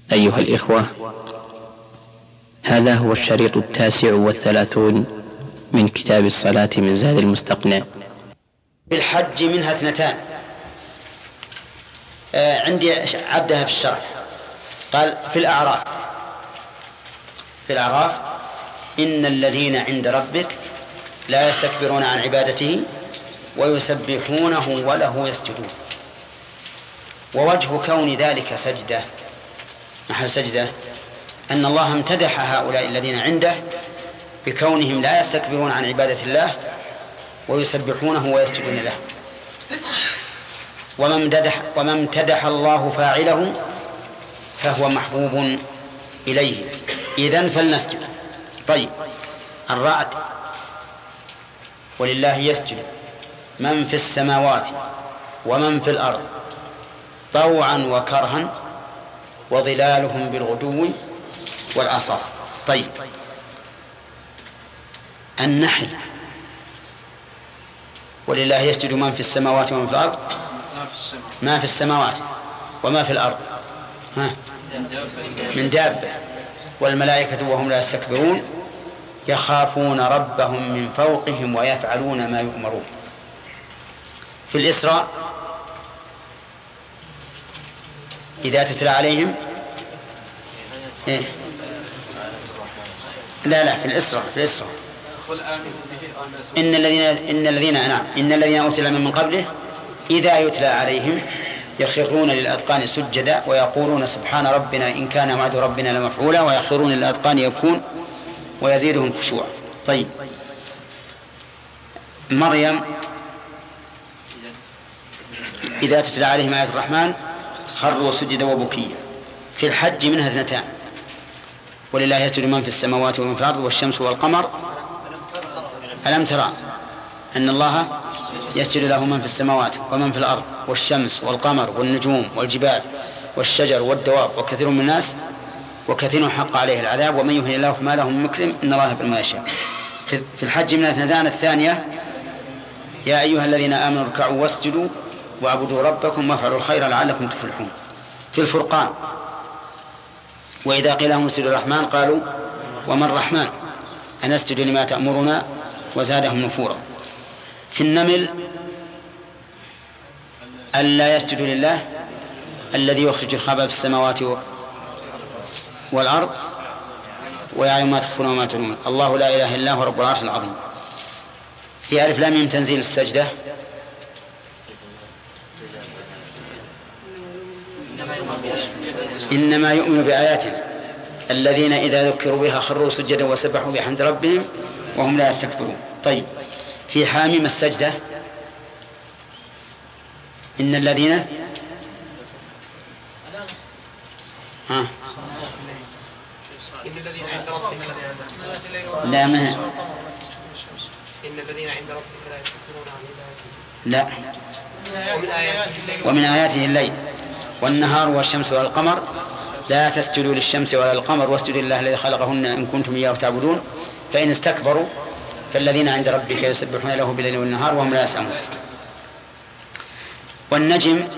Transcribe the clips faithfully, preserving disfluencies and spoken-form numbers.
أيها الإخوة، هذا هو الشريط التاسع والثلاثون من كتاب الصلاة من زاد المستقنع. في الحج منها اثنتان. آه عندي عبدها في الشرح. قال في الأعراف في الأعراف إن الذين عند ربك لا يستكبرون عن عبادته ويسبحونه وله يسجدون. ووجه كون ذلك سجدة محل سجدة أن الله امتدح هؤلاء الذين عنده بكونهم لا يستكبرون عن عبادة الله ويسبحونه ويسجدون له. وما امتدح, وما امتدح الله فاعله فهو محبوب إليه، إذن فلنسجد. طيب، الرعد ولله يسجد من في السماوات ومن في الأرض طوعا وكرها وظلالهم بالغدو والآصال. طيب، النحل ولله يسجد من في السماوات ومن في الأرض ما في السماوات وما في الأرض ها من دابة والملائكة وهم لا يستكبرون يخافون ربهم من فوقهم ويفعلون ما يؤمرون. في الإسراء إذا تتلى عليهم إيه؟ لا لا في الإسراء في الإسراء إن الذين إن الذين نعم إن الذين أوتوا العلم من قبله إذا يتلى عليهم يخرون للأذقان سجدا ويقولون سبحان ربنا إن كان وعد ربنا لمفعولا ويخرون للأذقان يبكون ويزيدهم خشوعا. طيب، مريم إذا تتلى عليهم آيات الرحمن خروا سجدا وبكيا. في الحج منها اثنتان ولله يسجد من في السماوات ومن في الأرض والشمس والقمر. ألم ترى أن الله يسجد له من في السماوات ومن في الأرض والشمس والقمر والنجوم والجبال والشجر والدواب وكثير من الناس وكثير حق عليه العذاب ومن يهن الله فما له من مكرم إن الله يفعل ما يشاء. في الحج من اثنتان. الثانية يا أيها الذين آمنوا اركعوا واسجدوا واعبدوا ربكم وافعلوا الخير لعلكم تفلحون. في الفرقان وإذا قيل لهم اسجدوا الرحمن قالوا وما الرحمن أنسجد لما تأمرنا وزادهم نفورا. في النمل ألا يسجد لله الذي يخرج الخبأ في السماوات والأرض ويعلم ما تخفون وما تعلنون الله لا إله إلا هو رب العرش العظيم. في ألف لام ميم تنزيل السجدة إنما يؤمن بآياتنا الذين إذا ذكروا بها خروا سجدا وسبحوا بحمد ربهم وهم لا يستكبرون. طيب، في حاميم السجدة إن الذين ها لا ما إن الذين عند ربك لا يستكبرون عن عبادته لا ومن آياته الليل والنهار والشمس والقمر لا تسجدوا للشمس ولا القمر واسجدوا لله الذي خلقهن إن كنتم إياه تعبدون فإن استكبروا فالذين عند ربك يسبحون له بالليل والنهار وهم لا يسأمون. والنجم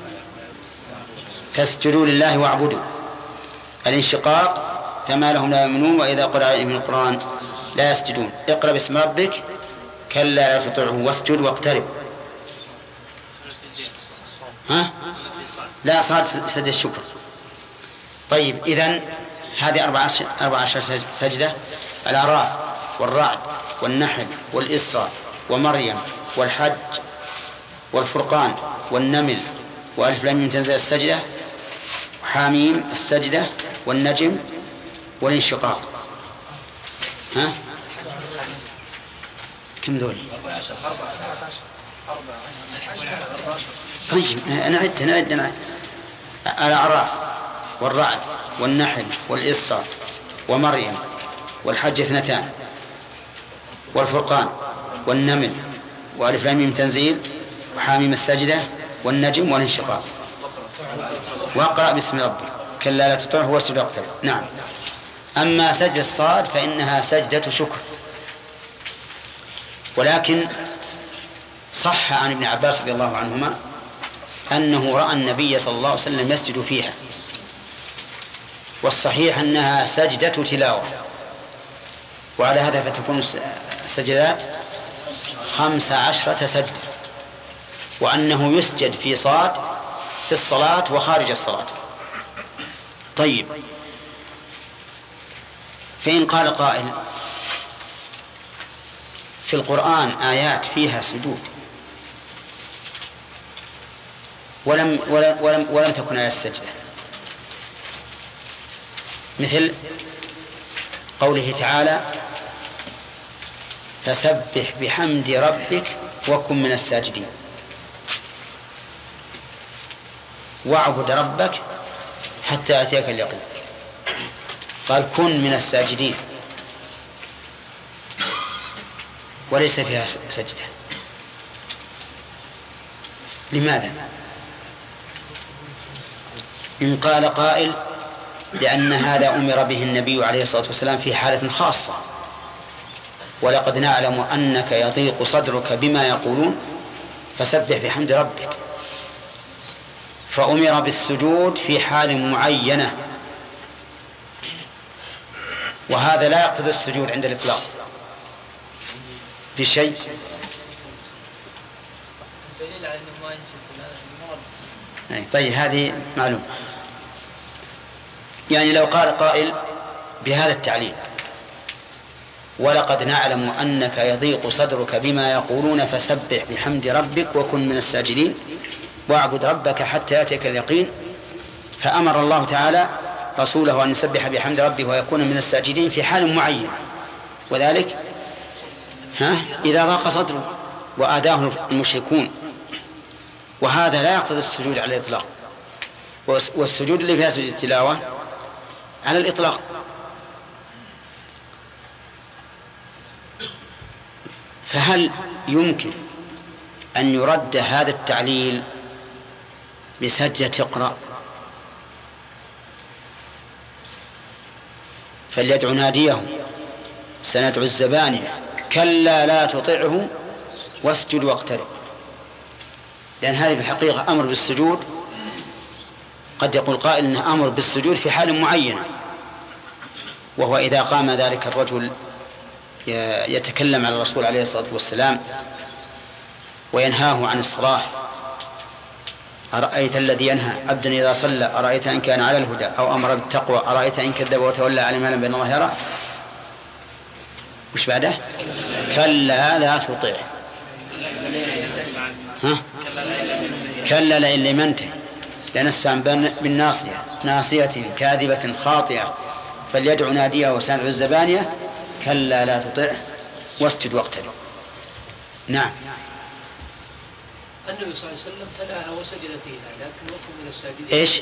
فاسجدوا لله واعبدوا. الانشقاق فما لهم لا يؤمنون وإذا قرأ عليهم القرآن لا يسجدون. اقرأ باسم ربك كلا لا تطعه واسجد واقترب. ها؟ لا صاد سجد الشكر. طيب، إذن هذه أربع عشر سجدة: الأعراف والرعد والنحل والإسراء ومريم والحج والفرقان والنمل وألف لام ميم تنزيل السجدة وحاميم السجدة والنجم والانشقاق. ها؟ كم ذولي؟ طيب، أنا عد أنا عد أنا عد الأعراف والرعد والنحل والإسراء ومريم والحج اثنتان والفرقان والنمل وألف لام ميم تنزيل وحاميم السجدة والنجم والانشقاق. واقرأ باسم ربك كلا لا تطعه واسجد واقترب. نعم. أما سجدة الصاد فإنها سجدة شكر، ولكن صح عن ابن عباس رضي الله عنهما أنه رأى النبي صلى الله عليه وسلم يسجد فيها والصحيح أنها سجدة تلاوة، وعلى هذا فتكون السجدات خمس عشرة سجدة، وأنه يسجد في صاد في الصلاة وخارج الصلاة. طيب، فإن قال قائل في القرآن آيات فيها سجود ولم, ولم, ولم, ولم تكن آيات السجدة، مثل قوله تعالى فسبح بحمد ربك وكن من الساجدين، واعبد ربك حتى أتيك اليقين، قال كن من الساجدين وليس فيها سجدة. لماذا؟ إن قال قائل لأن هذا أمر به النبي عليه الصلاة والسلام في حالة خاصة، ولقد نعلم أنك يضيق صدرك بما يقولون فسبح بحمد ربك، فأمر بالسجود في حال معينة، وهذا لا يقتضي السجود عند الإطلاق في شيء. طيب، هذه معلومة. يعني لو قال قائل بهذا التعليل ولقد نعلم أنك يضيق صدرك بما يقولون فسبح بحمد ربك وكن من الساجدين واعبد ربك حتى يأتيك اليقين، فأمر الله تعالى رسوله أن يسبح بحمد ربه ويكون من الساجدين في حال معين، وذلك ها إذا ضاق صدره وآداه المشركون، وهذا لا يقتضي السجود على الإطلاق، والسجود اللي فيها سجود التلاوة على الإطلاق. فهل يمكن أن يرد هذا التعليل بسجدة اقرأ فليدعو ناديه سندعو الزبانية كلا لا تطعه واسجد واقترب؟ لأن هذه في الحقيقة أمر بالسجود، قد يقول قائل إنه أمر بالسجود في حال معينة، وهو إذا قام ذلك الرجل يتكلم على الرسول عليه الصلاة والسلام وينهاه عن الصلاة، أرأيت الذي ينهى عبدا إذا صلى أرأيت إن كان على الهدى أو أمر بالتقوى أرأيت إن كذب وتولى على ما لم بين الله يرى، وش بعده؟ كلا لا تطيع، ها؟ كلا لئن لم ينته لنسفعا بالناصية ناصية كاذبة خاطئة فليدع ناديه وسندع الزبانية كلا لا تطيعه واسجد واقترب. نعم. النبي صلى الله عليه وسلم تلاها وسجد فيها لكن وكن من الساجدين. ايش؟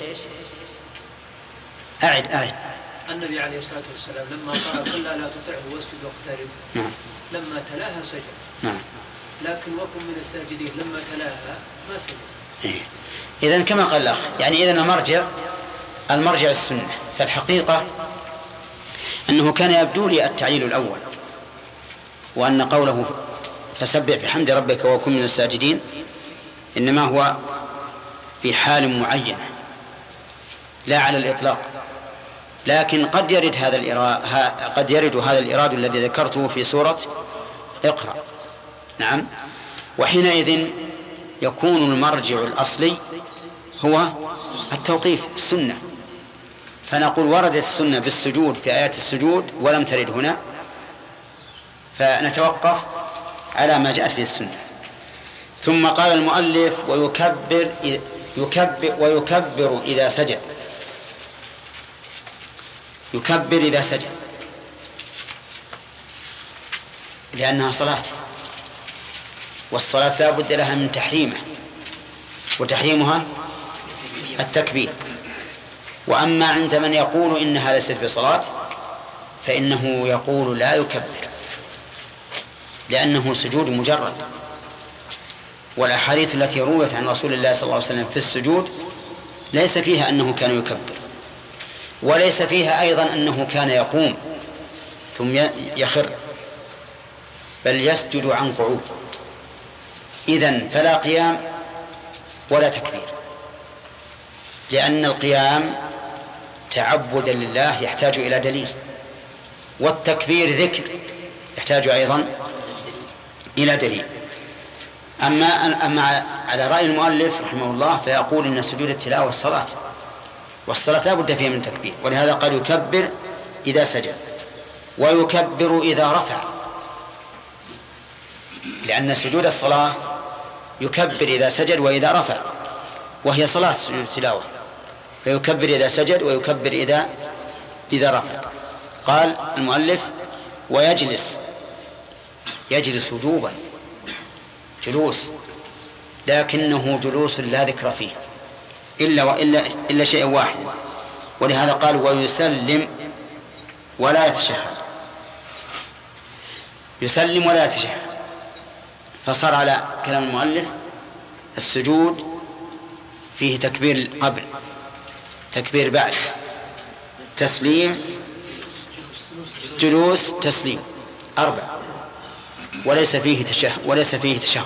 أعد أعد. النبي عليه الصلاة والسلام لما قال كلا لا تطيعه واسجد واقترب، نعم، لما تلاها سجد، نعم، لكن وكن من الساجدين لما تلاها ما سجد. إيه. إذن كما قال الأخ، يعني إذن المرجع المرجع السنة، فالحقيقة أنه كان يبدو لي التعليل الأول، وأن قوله فسبح بحمد ربك وكن من الساجدين إنما هو في حال معينة لا على الإطلاق، لكن قد يرد هذا الإراد قد يرد هذا الإراد الذي ذكرته في سورة اقرأ. نعم. وحينئذ يكون المرجع الأصلي هو التوقيف السنة، فنقول وردت السنة بالسجود في آيات السجود ولم ترد هنا، فنتوقف على ما جاءت به السنة. ثم قال المؤلف ويكبر يكبر ويكبر إذا سجد، يكبر إذا سجد لأنها صلاة، والصلاة لا بد لها من تحريمه، وتحريمها التكبير. وأما عند من يقول إنها ليست بصلاة فإنه يقول لا يكبر لأنه سجود مجرد، والأحاديث التي رويت عن رسول الله صلى الله عليه وسلم في السجود ليس فيها أنه كان يكبر، وليس فيها أيضا أنه كان يقوم ثم يخر، بل يسجد عن قعود. إذن فلا قيام ولا تكبير، لأن القيام تعبدا لله يحتاج إلى دليل، والتكبير ذكر يحتاج أيضا إلى دليل. أما أما على رأي المؤلف رحمه الله فيقول إن سجود التلاوة الصلاة، والصلاة لا بد فيها من تكبير، ولهذا قال يكبر إذا سجد ويكبر إذا رفع، لأن سجود الصلاة يكبر إذا سجد وإذا رفع، وهي صلاة سجود التلاوة، فيكبر إذا سجد ويكبر إذا إذا رفع. قال المؤلف ويجلس، يجلس وجوبا جلوس، لكنه جلوس لا ذكر فيه إلا وإلا إلا شيء واحد، ولهذا قال ويسلم ولا يتشهد، يسلم ولا يتشهد، فصار على كلام المؤلف السجود فيه تكبير قبل، تكبير بعد، تسليم، جلوس، تسليم، أربع، وليس فيه تشهد وليس فيه تشهد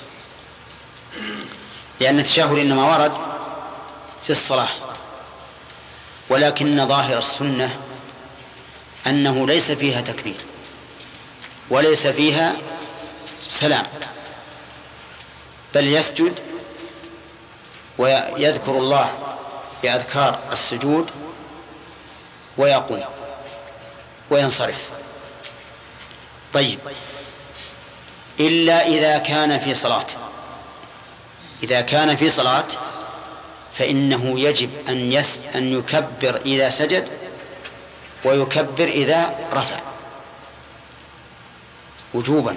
لأن التشهد إنما ورد في الصلاة، ولكن ظاهر السنة أنه ليس فيها تكبير وليس فيها سلام، بل يسجد ويذكر الله بأذكار السجود ويقوم وينصرف. طيب، إلا إذا كان في صلاة، إذا كان في صلاة فإنه يجب أن يس أن يكبر إذا سجد ويكبر إذا رفع وجوبا،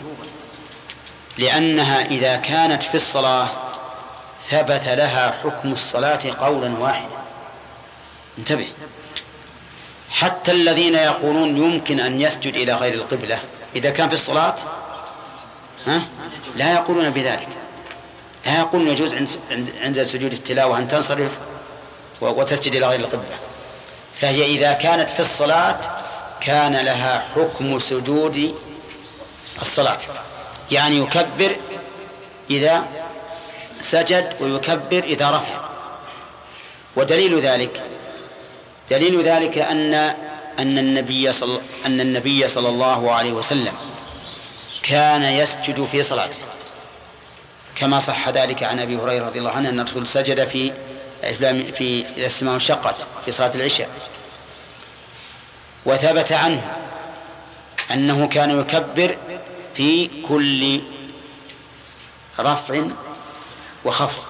لأنها إذا كانت في الصلاة ثبت لها حكم الصلاة قولا واحدا. انتبه، حتى الذين يقولون يمكن أن يسجد إلى غير القبلة إذا كان في الصلاة ها؟ لا يقولون بذلك، لا يقولون يجوز عند عند سجود التلاوة أن تنصرف وتسجد إلى غير القبلة، فهي إذا كانت في الصلاة كان لها حكم سجود الصلاة، يعني يكبر إذا سجد ويكبر إذا رفع. ودليل ذلك دليل ذلك أن أن النبي صلى أن النبي صلى الله عليه وسلم كان يسجد في صلاته، كما صح ذلك عن أبي هريرة رضي الله عنه أن الرسول سجد في في إذا السماء انشقت في صلاة العشاء. وثبت عنه أنه كان يكبر في كل رفع وخفض،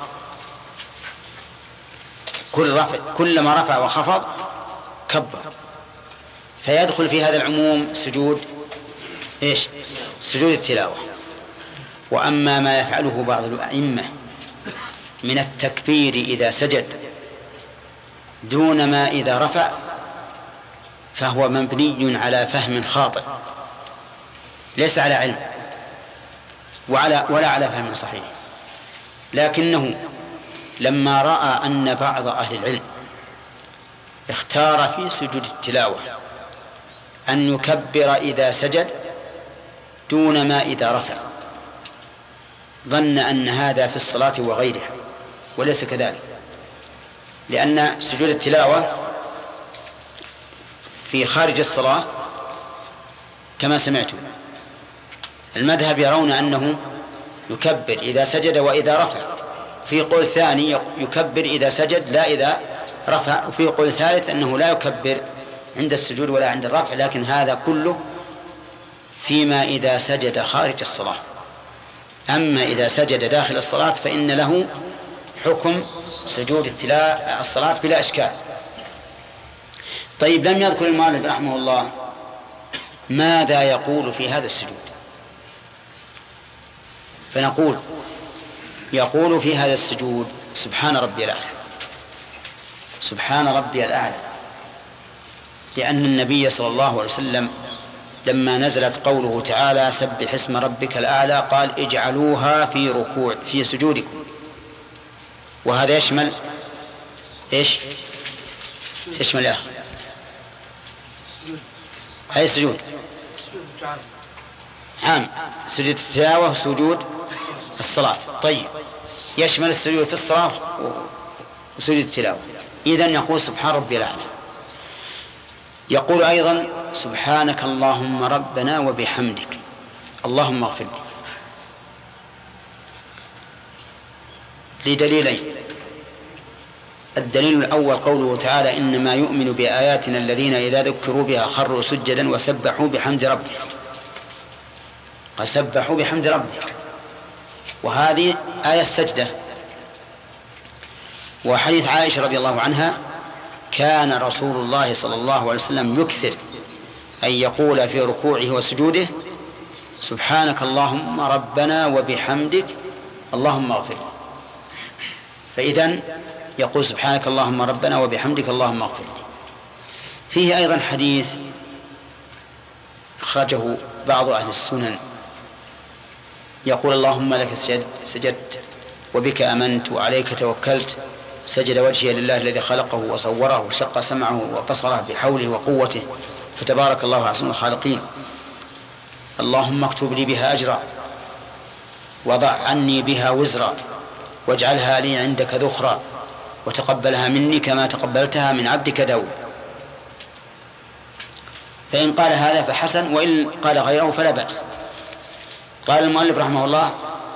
كل رفع كلما رفع وخفض كبر، فيدخل في هذا العموم سجود إيش؟ سجود التلاوة. وأما ما يفعله بعض الأئمة من التكبير إذا سجد دون ما إذا رفع فهو مبني على فهم خاطئ، ليس على علم وعلى ولا على فهم صحيح، لكنه لما رأى أن بعض أهل العلم اختار في سجود التلاوة أن يكبر إذا سجد دون ما إذا رفع ظن أن هذا في الصلاة وغيرها، وليس كذلك، لأن سجود التلاوة في خارج الصلاة كما سمعتم المذهب يرون أنه يكبر إذا سجد وإذا رفع، في قول ثاني يكبر إذا سجد لا إذا رفع، وفي قول ثالث أنه لا يكبر عند السجود ولا عند الرفع، لكن هذا كله فيما إذا سجد خارج الصلاة. أما إذا سجد داخل الصلاة فإن له حكم سجود التلاوة الصلاة بلا إشكال. طيب، لم يذكر المؤلف رحمه الله ماذا يقول في هذا السجود، فنقول يقول في هذا السجود سبحان ربي الأعلى، سبحان ربي الأعلى، لأن النبي صلى الله عليه وسلم لما نزلت قوله تعالى سبح اسم ربك الأعلى قال اجعلوها في ركوع في سجودكم، وهذا يشمل إيش؟ يشمل آخر أي سجود عام، سجود التلاوة وسجود الصلاة. طيب، يشمل السجود في الصلاة وسجود التلاوة. إذن يقول سبحان ربي الأعلى يقول أيضا سبحانك اللهم ربنا وبحمدك اللهم اغفر لي، لدليلين. الدليل الأول قوله تعالى إنما يؤمن بآياتنا الذين إذا ذكروا بها خروا سجدا وسبحوا بحمد ربهم، وسبحوا بحمد ربهم، وهذه آية السجدة. وحديث عائشة رضي الله عنها كان رسول الله صلى الله عليه وسلم يكثر أن يقول في ركوعه وسجوده سبحانك اللهم ربنا وبحمدك اللهم اغفر. فإذن يقول سبحانك اللهم ربنا وبحمدك اللهم اغفر. فيه أيضا حديث أخرجه بعض أهل السنن يقول اللهم لك سجدت وبك أمنت وعليك توكلت، سجد وجهي لله الذي خلقه وصوره وشق سمعه وبصره بحوله وقوته، فتبارك الله أحسن الخالقين. اللهم اكتب لي بها أجرا وضع عني بها وزرا واجعلها لي عندك ذخرا وتقبلها مني كما تقبلتها من عبدك داود. فإن قال هذا فحسن، وإن قال غيره فلا بأس. قال المؤلف رحمه الله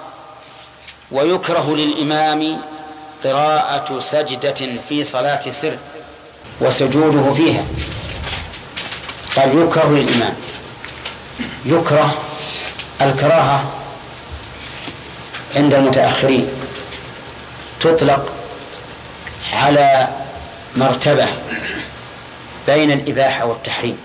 ويكره للإمام قراءة سجدة في صلاة سر وسجوده فيها. قال يكره للإمام، يكره الكراهة عند المتأخرين تطلق على مرتبة بين الإباحة والتحريم،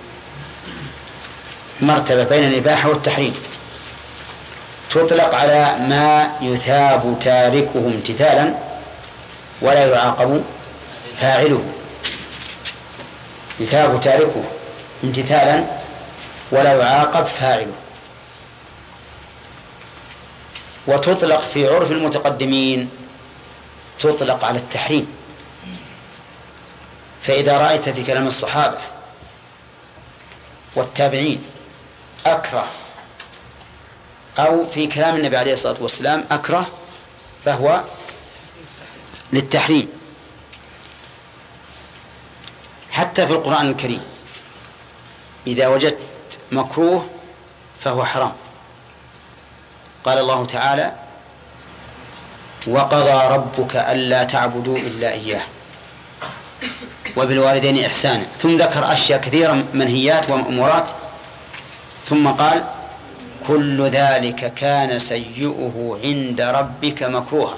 مرتبة بين الإباحة والتحريم، تطلق على ما يثاب تاركه امتثالا ولا يعاقب فاعله، يثاب تاركه امتثالا ولا يعاقب فاعله. وتطلق في عرف المتقدمين تطلق على التحريم. فإذا رأيت في كلام الصحابة والتابعين أكره، أو في كلام النبي عليه الصلاة والسلام أكره، فهو للتحريم. حتى في القرآن الكريم إذا وجدت مكروه فهو حرام. قال الله تعالى وقضى ربك ألا تعبدوا إلا إياه وبالوالدين إحسانا، ثم ذكر أشياء كثيرة منهيات ومأمورات، ثم قال كل ذلك كان سيئه عند ربك مكروها.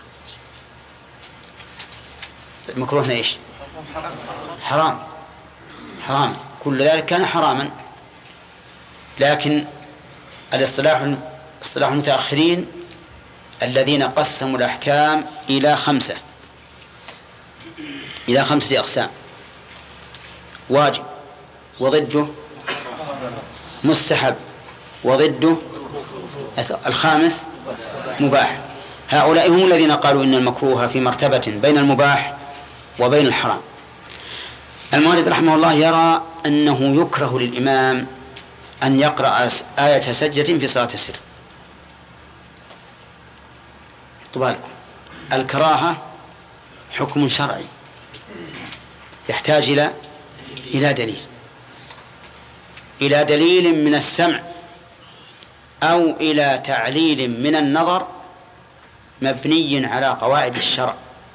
مكروه ايش؟ حرام، حرام، كل ذلك كان حراما. لكن الاصطلاح اصطلاح المتأخرين الذين قسموا الأحكام إلى خمسة إلى خمسة أقسام: واجب، وضده مستحب، وضده الخامس مباح. هؤلاء هم الذين قالوا إن المكروه في مرتبة بين المباح وبين الحرام. المؤلف رحمه الله يرى أنه يكره للإمام أن يقرأ آية سجدة في صلاة السر. طبعا الكراهة حكم شرعي يحتاج إلى إلى دليل إلى دليل من السمع أو إلى تعليل من النظر مبني على قواعد الشرع.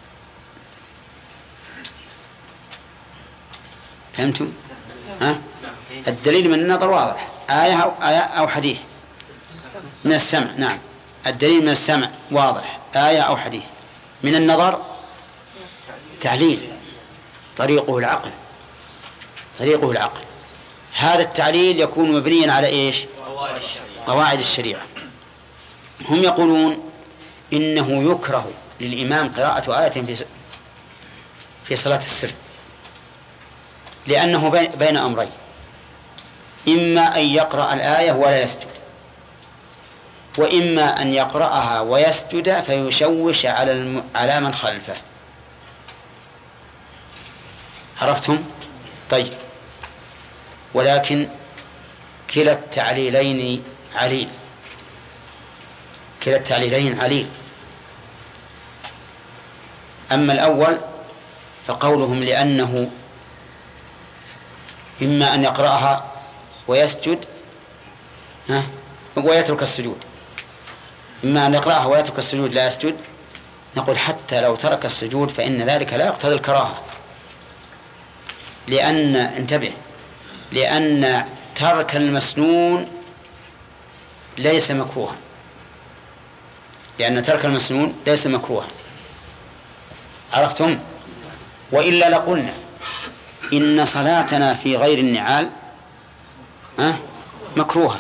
فهمتم؟ ها؟ الدليل من النظر واضح، آية أو, آية أو حديث من السمع. نعم، الدليل من السمع واضح، آية أو حديث. من النظر تعليل، طريقه العقل، طريقه العقل. هذا التعليل يكون مبنيا على إيش؟ قواعد الشريعة. هم يقولون إنه يكره للإمام قراءة آية في في صلاة السر، لأنه بين أمرين: إما أن يقرأ الآية ولا يسجد، وإما أن يقرأها ويسجد فيشوش على الم... على من خلفه. عرفتم؟ طيب، ولكن كلا التعليلين عليل، كلا التعليلين عليل. أما الأول فقولهم لأنه إما أن يقرأها ويسجد ها ويترك السجود، إما أن يقرأها ويترك السجود لا يسجد. نقول حتى لو ترك السجود فإن ذلك لا يقتضي الكراهة، لأن انتبه لأن ترك المسنون ليس مكروها، لأن ترك المسنون ليس مكروها. عرفتم؟ وإلا لقلنا إن صلاتنا في غير النعال أه؟ مكروهة،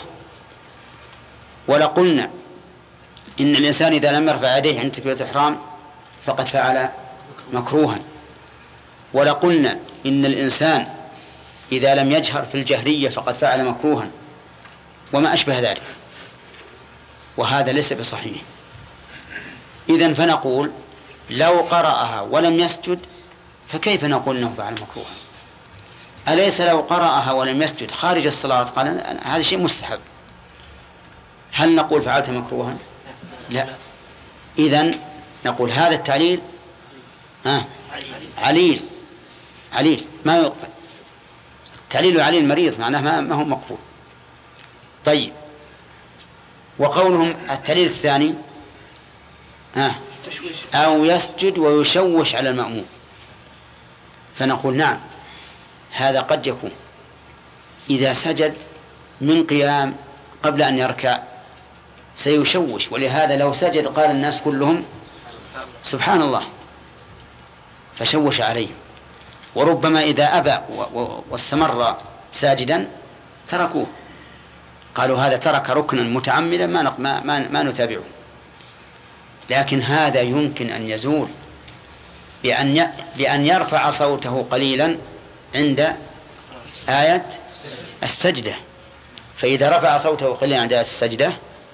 ولقلنا إن الإنسان إذا لم يرفع يديه عند تكبيرة الإحرام فقد فعل مكروها، ولقلنا إن الإنسان إذا لم يجهر في الجهرية فقد فعل مكروها، وما أشبه ذلك، وهذا ليس بصحيح. إذن فنقول لو قرأها ولم يسجد فكيف نقول أنه فعل مكروها؟ أليس لو قرأها ولم يسجد خارج الصلاة قال هذا شيء مستحب، هل نقول فعلت مكروها؟ لا. إذن نقول هذا التعليل ها عليل عليل ما يقبل، التعليل عليل مريض معناه ما هو مقبول. طيب، وقولهم التعليل الثاني ها أو يسجد ويشوش على المأموم، فنقول نعم هذا قد يكون إذا سجد من قيام قبل أن يركع سيشوش، ولهذا لو سجد قال الناس كلهم سبحان الله فشوش عليهم، وربما إذا أبى واستمر ساجدا تركوه، قالوا هذا ترك ركنا متعمدا ما, ما, ما, ما نتابعه. لكن هذا يمكن أن يزول بأن بأن يرفع صوته قليلا عند آية السجدة، فإذا رفع صوته قليلا عند آية السجدة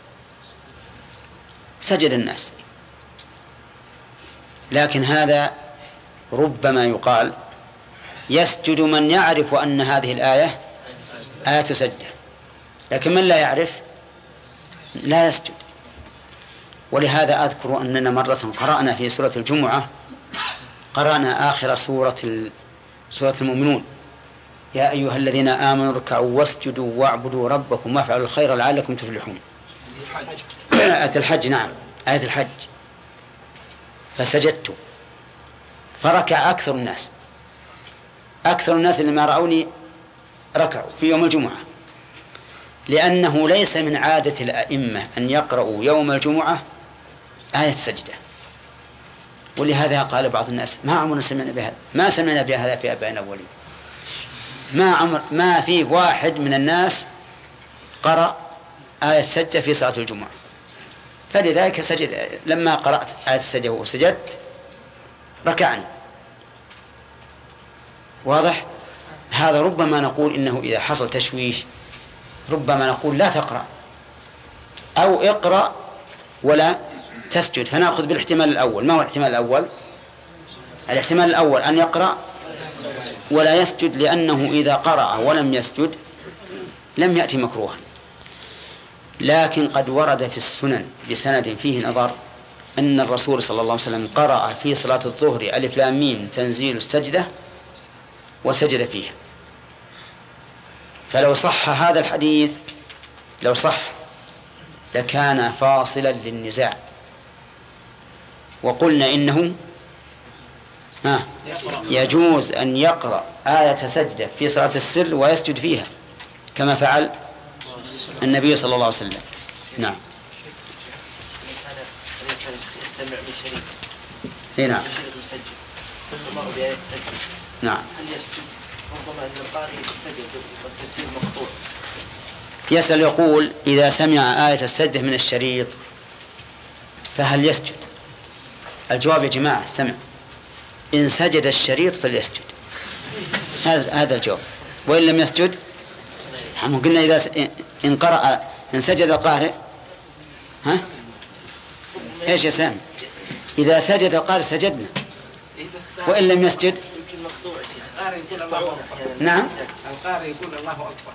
سجد الناس. لكن هذا ربما يقال يسجد من يعرف أن هذه الآية آية سجدة، لكن من لا يعرف لا يسجد. ولهذا أذكر أننا مرة قرأنا في سورة الجمعة قرأنا آخر سورة سورة المؤمنون يا أيها الذين آمنوا اركعوا واسجدوا واعبدوا ربكم وافعلوا الخير لعلكم تفلحون. آية الحج، نعم آية الحج. فسجدت فركع أكثر الناس أكثر الناس اللي ما رأوني ركعوا في يوم الجمعة، لأنه ليس من عادة الأئمة أن يقرأوا يوم الجمعة آية سجدة. ولهذا قال بعض الناس ما عمرنا سمعنا بهذا، ما سمعنا بهذا في آبائنا الأولين، ما عمر ما في واحد من الناس قرأ آية سجدة في صلاة الجمعة. فلذلك سجد لما قرأت آية السجدة وسجدت ركعني. واضح؟ هذا ربما نقول إنه إذا حصل تشويش ربما نقول لا تقرأ أو اقرأ ولا تسجد، فنأخذ بالاحتمال الأول. ما هو الاحتمال الأول؟ الاحتمال الأول أن يقرأ ولا يسجد، لأنه إذا قرأ ولم يسجد لم يأتي مكروها. لكن قد ورد في السنن بسند فيه نظر أن الرسول صلى الله عليه وسلم قرأ في صلاة الظهر ألف لام ميم تنزيل السجدة وسجد فيها. فلو صح هذا الحديث لو صح لكان فاصلا للنزاع، وقلنا إنه ها يجوز أن يقرأ آية سجدة في صلاة السر ويسجد فيها كما فعل النبي صلى الله عليه وسلم. نعم. الإنسان يستمع بشريك نعم بشريك مسجد ثم مر بآية سجد، نعم هل يسجد؟ ربما أن القارئ سجد والتسجيل مقطوع. يسأل يقول إذا سمع آية السجدة من الشريط فهل يسجد؟ الجواب يا جماعة استمع، إن سجد الشريط فليسجد، هذا الجواب. وإن لم يسجد هم قلنا إذا س... إن قرأ إن سجد القارئ ها إيش يا سامي؟ إذا سجد القارئ سجدنا، وإن لم يسجد نعم القارئ يقول الله أكبر.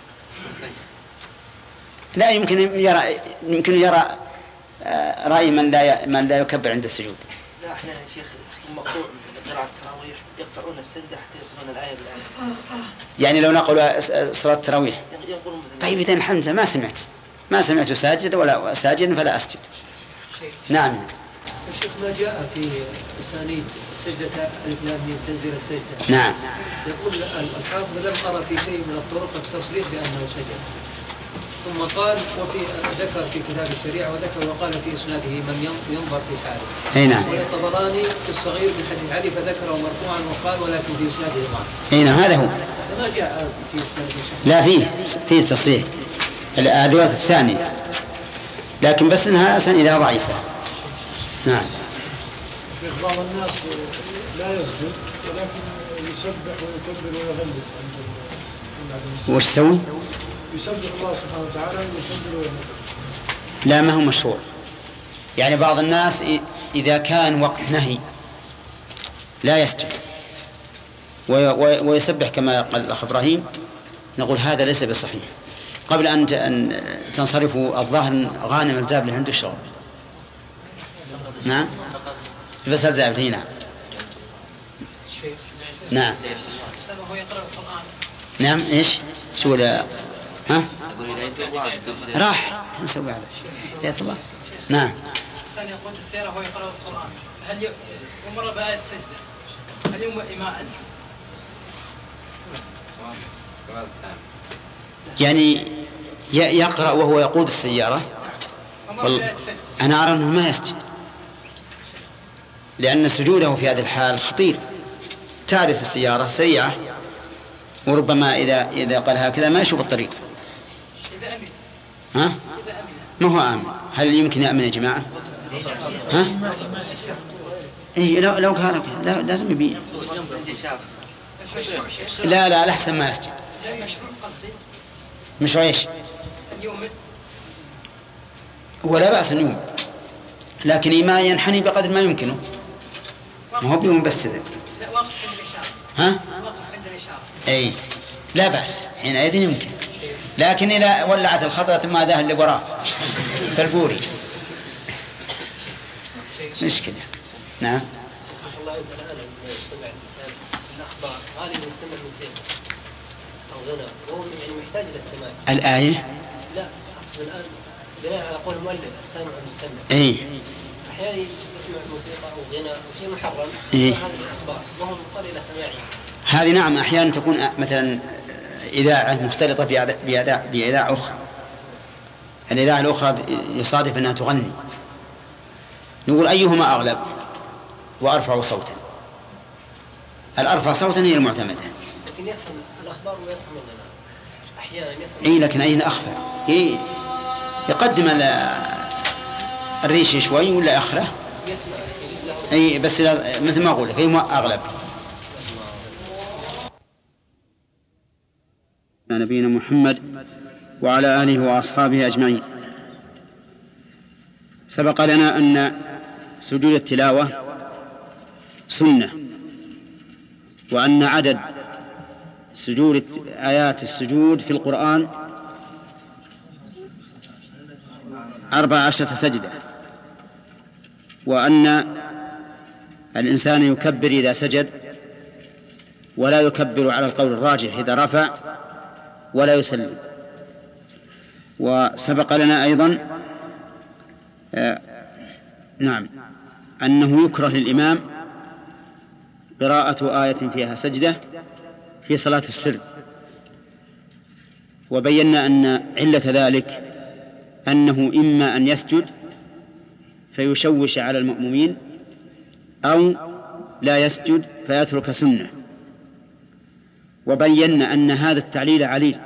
لا يمكن يرى يمكن يرى رأي من لا من لا يكبر عند السجود. لا أحيانا شيخ مقطوع قراءة التراويح يقطعون السجدة حتى يصلون الآية بالآية. يعني لو نقلوا صلاة التراويح. يقولون طيب إذن الحمد لله ما سمعت ما سمعت ساجد ولا ساجد فلا أسجد. نعم. الشيخ ما جاء في أسانيد سجدة الف لام ميم تنزيل السجدة. نعم. يقول الحافظ لم أرى في شيء من الطرق التصريح بأنه سجد. ثم قال وفي ذكر في كتاب الشريعة وذكر وقال في إسناده من ينظر في حاله. أي نعم. والطبراني في الصغير من حديث علي فذكره مرفوعا وقال ولكن في إسناده ضعف. أي نعم هذا هو. ما جاء في إسناده. لا فيه فيه تصريح الأدوات الثانية لكن بس إنها أسانيدها ضعيفة. نعم. بعض الناس لا يسجد ولكن يسبح ويكبر ويهلل. وش يسوي؟ يسبح الله سبحانه وتعالى ويكبر ويهلل. لا ما هو مشروع. يعني بعض الناس إذا كان وقت نهي لا يسجد ويسبح كما قال الأخ إبراهيم نقول هذا ليس بصحيح. قبل أن تنصرفوا الظاهر غانم الزابل عنده الشغل. نعم بس الزابل هنا. نعم. هو يقرأ القرآن. نعم إيش شو لا ها راح نسوي هذا يا الله. نعم. الإنسان يقود السيارة وهو يقرأ القرآن فهل يمر بآية سجدة هل يوم إيماء؟ يعني يقرأ وهو يقود السيارة. أنا أرى أنه ما يسجد لأن سجوده في هذه الحال خطير. تعرف السيارة سريعة وربما إذا إذا قال هكذا ما يشوف الطريق. إذا أمن. ها؟ ما هو آمن. هل يمكن يأمن يا جماعة؟ ها؟ إيه لو لو قال لا لازم يبين. لا لا الأحسن ما يسجد. مشروع قصدي. مش عيش. اليوم. هو لا بأس اليوم لكن ما ينحني بقدر ما يمكنه. ما هو بيوم بس. لا وقف عند الإشارة. ها؟ وقف عند الإشارة. أي لا بأس حينئذ يمكن. لكن إذا ولعت الخطأ ثم ذاه اللي وراه فالبوري مشكلة. نعم. الله الآن يستمع الإنسان الأخبار غالبا يستمع موسيقى أو غنى وهو يعني محتاج إلى السماع. الآية. لا أقصد الآن بناء على قول المؤلف السامع والمستمع. أي. أحيانا يسمع موسيقى أو غنى أو شيء محرم. إيه. هذه الأخبار وهو مضطر إلى سماعه. هذه نعم أحيانا تكون مثلا إذاعة مختلطة بإذاعة بإذاعة أخرى. الإذاعة الأخرى يصادف أنها تغني نقول أيهما أغلب وأرفع صوتا. الأرفع صوتا هي المعتمدة. لكن يفهم الأخبار ويفهم مننا أحيانا يفهم. إيه لكن أين أخفى؟ إيه يقدم الريش شوي ولا آخره. يسمع يجوز له. أي بس مثل ما أقول هي أغلب. نبينا محمد وعلى آله وأصحابه أجمعين. سبق لنا أن سجود التلاوة سنة وأن عدد سجود آيات السجود في القرآن أربع عشرة سجدة وأن الإنسان يكبر إذا سجد ولا يكبر على القول الراجح إذا رفع ولا يسلم. وسبق لنا أيضا آه نعم أنه يكره للإمام قراءة آية فيها سجدة في صلاة السر. وبينا أن علة ذلك أنه إما أن يسجد فيشوش على المأمومين أو لا يسجد فيترك سنة. وبينا أن هذا التعليل عليل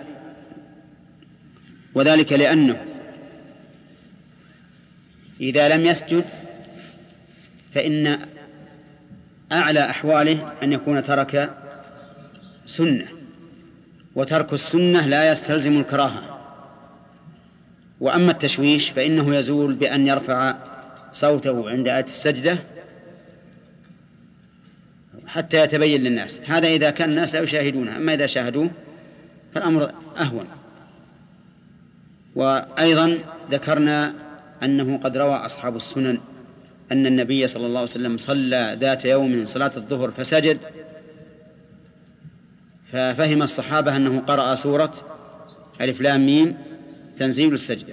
وذلك لأنه إذا لم يسجد فإن أعلى أحواله أن يكون ترك سنة وترك السنة لا يستلزم الكراهة. وأما التشويش فإنه يزول بأن يرفع صوته عند آية السجدة حتى يتبين للناس. هذا إذا كان الناس لا يشاهدونه. أما إذا شاهدوه فالأمر أهون. وأيضا ذكرنا أنه قد روى أصحاب السنن أن النبي صلى الله عليه وسلم صلى ذات يوم صلاة الظهر فسجد، ففهم الصحابة أنه قرأ سورة ألف لام ميم تنزيل السجدة.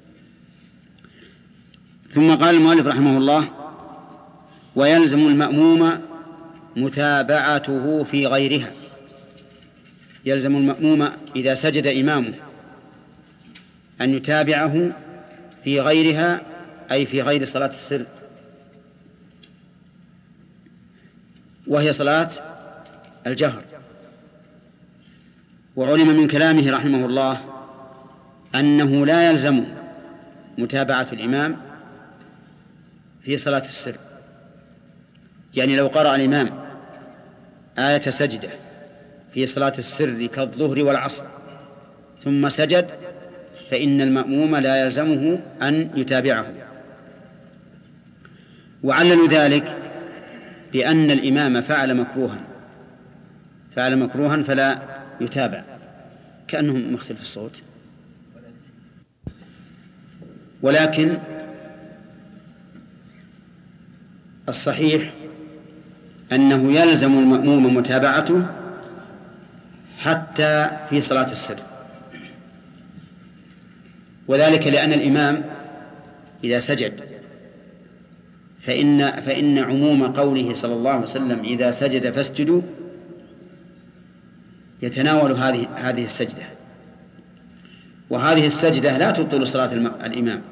ثم قال المؤلف رحمه الله: ويلزم المأموم متابعته في غيرها. يلزم المأموم إذا سجد إمامه أن يتابعه في غيرها، أي في غير صلاة السر، وهي صلاة الجهر. وعلم من كلامه رحمه الله أنه لا يلزمه متابعة الإمام في صلاة السر، يعني لو قرأ الإمام آية سجدة في صلاة السر كالظهر والعصر ثم سجد، فإن المأموم لا يلزمه أن يتابعه. وعلل ذلك بأن الإمام فعل مكروها فعل مكروها فلا يتابع، كأنهم مختلف الصوت. ولكن الصحيح أنه يلزم المأموم متابعته حتى في صلاة السر، وذلك لأن الإمام إذا سجد فإن, فإن عموم قوله صلى الله عليه وسلم إذا سجد فاسجدوا يتناول هذه هذه السجدة، وهذه السجدة لا تبطل صلاة الإمام،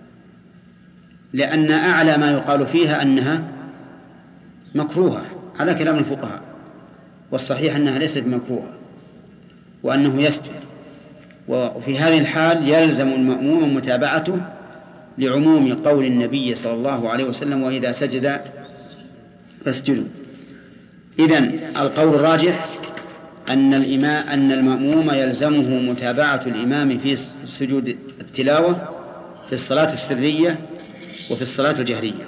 لأن أعلى ما يقال فيها أنها مكروهة على كلام الفقهاء، والصحيح أنها ليست مكروهة وأنه يسجد. وفي هذه الحال يلزم المأموم متابعته لعموم قول النبي صلى الله عليه وسلم: وإذا سجد فاسجدوا. إذن القول الراجح أن الإمام أن المأموم يلزمه متابعة الإمام في سجود التلاوة في الصلاة السرية وفي الصلاة الجهرية.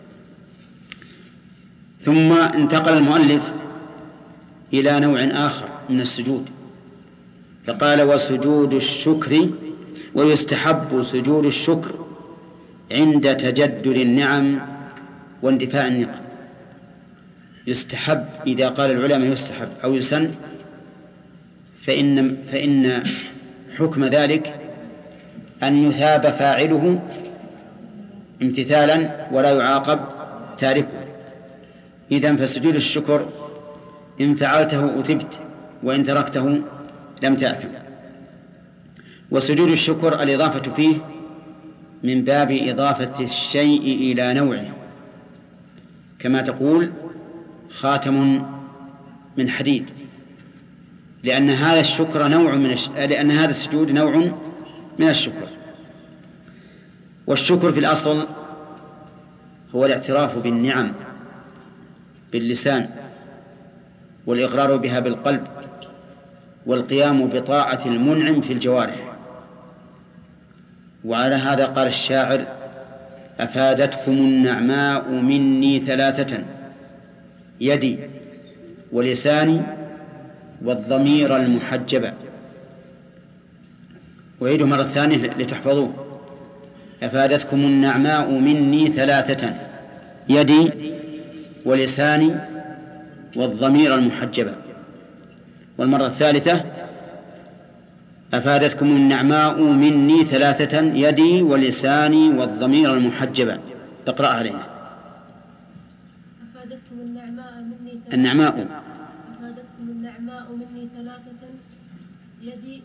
ثم انتقل المؤلف إلى نوع آخر من السجود، فقال: وسجود الشكر، ويستحب سجود الشكر عند تجدد النعم واندفاع النقم. يستحب إذا قال العلماء يستحب أو يسن، فإن, فإن حكم ذلك أن يثاب فاعله امتثالا ولا يعاقب تاركه. إذن فسجود الشكر إن فعلته أثبت وإن تركته لم تأثم. وسجود الشكر الإضافة فيه من باب إضافة الشيء إلى نوعه، كما تقول خاتم من حديد، لأن هذا الشكر نوع من الش... لأن هذا السجود نوع من الشكر. والشكر في الأصل هو الاعتراف بالنعم باللسان، والإقرار بها بالقلب، والقيام بطاعة المنعم في الجوارح. وعلى هذا قال الشاعر: أفادتكم النعماء مني ثلاثة، يدي ولساني والضمير المحجبة. وعيده مرة ثانية لتحفظوه: أفادتكم النعماء مني ثلاثة، يدي ولساني والضمير المحجبة. والمرة الثالثة: أفادتكم النعماء مني ثلاثة، يدي ولساني والضمير المحجبة. اقرأ علينا. أفادتكم النعماء مني ثلاثة النعماء أفادتكم النعماء مني ثلاثة، يدي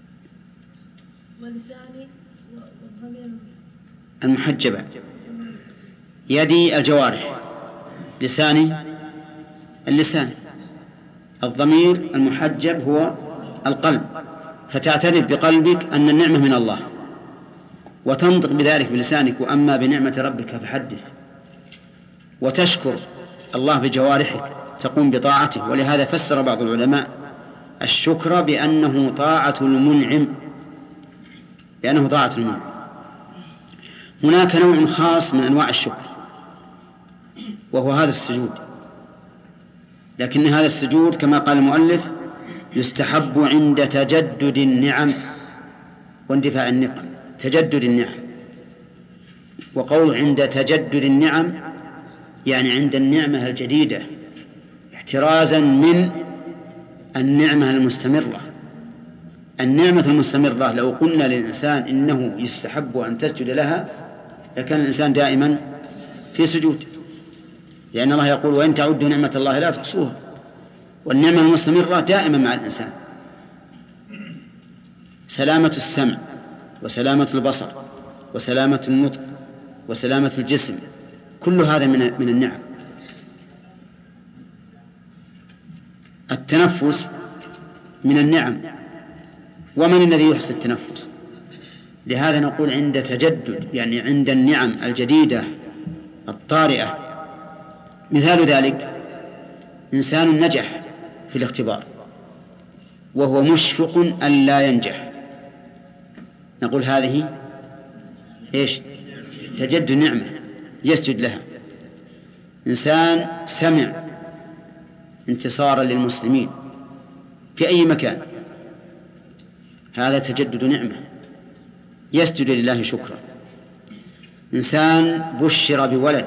ولساني والضمير المحجبة. يدي الجوارح، لساني اللسان، الضمير المحجب هو القلب، فتعترف بقلبك أن النعمة من الله وتنطق بذلك بلسانك: وأما بنعمة ربك فحدث. وتشكر الله بجوارحك، تقوم بطاعته. ولهذا فسر بعض العلماء الشكر بأنه طاعة المنعم، بأنه طاعة المنعم. هناك نوع خاص من أنواع الشكر وهو هذا السجود، لكن هذا السجود كما قال المؤلف يستحب عند تجدد النعم واندفاع النقم. تجدد النعم وقوله عند تجدد النعم يعني عند النعمة الجديدة، احترازا من النعمة المستمرة. النعمة المستمرة لو قلنا للإنسان إنه يستحب أن تسجد لها لكان الإنسان دائما في سجود، لأن الله يقول وإن تعدوا نعمة الله لا تحصوها، والنعمة المستمرة دائما مع الإنسان. سلامة السمع وسلامة البصر وسلامة النطق وسلامة الجسم كل هذا من من النعم. التنفس من النعم، ومن الذي يحسن التنفس؟ لهذا نقول عند تجدد يعني عند النعم الجديدة الطارئة. مثال ذلك إنسان نجح في الاختبار وهو مشفق أن لا ينجح، نقول هذه إيش؟ تجدد نعمة يسجد لها. إنسان سمع انتصارا للمسلمين في أي مكان، هذا تجدد نعمة يسجد لله شكرا. إنسان بشر بولد،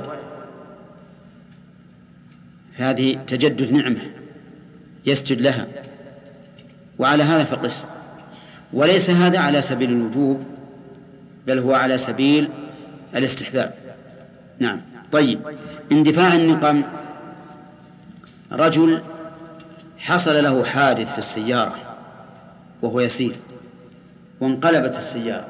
هذه تجدد نعمة يسجد لها. وعلى هذا فقس، وليس هذا على سبيل الوجوب بل هو على سبيل الاستحباب. نعم. طيب، اندفاع النقم، رجل حصل له حادث في السيارة وهو يسير وانقلبت السيارة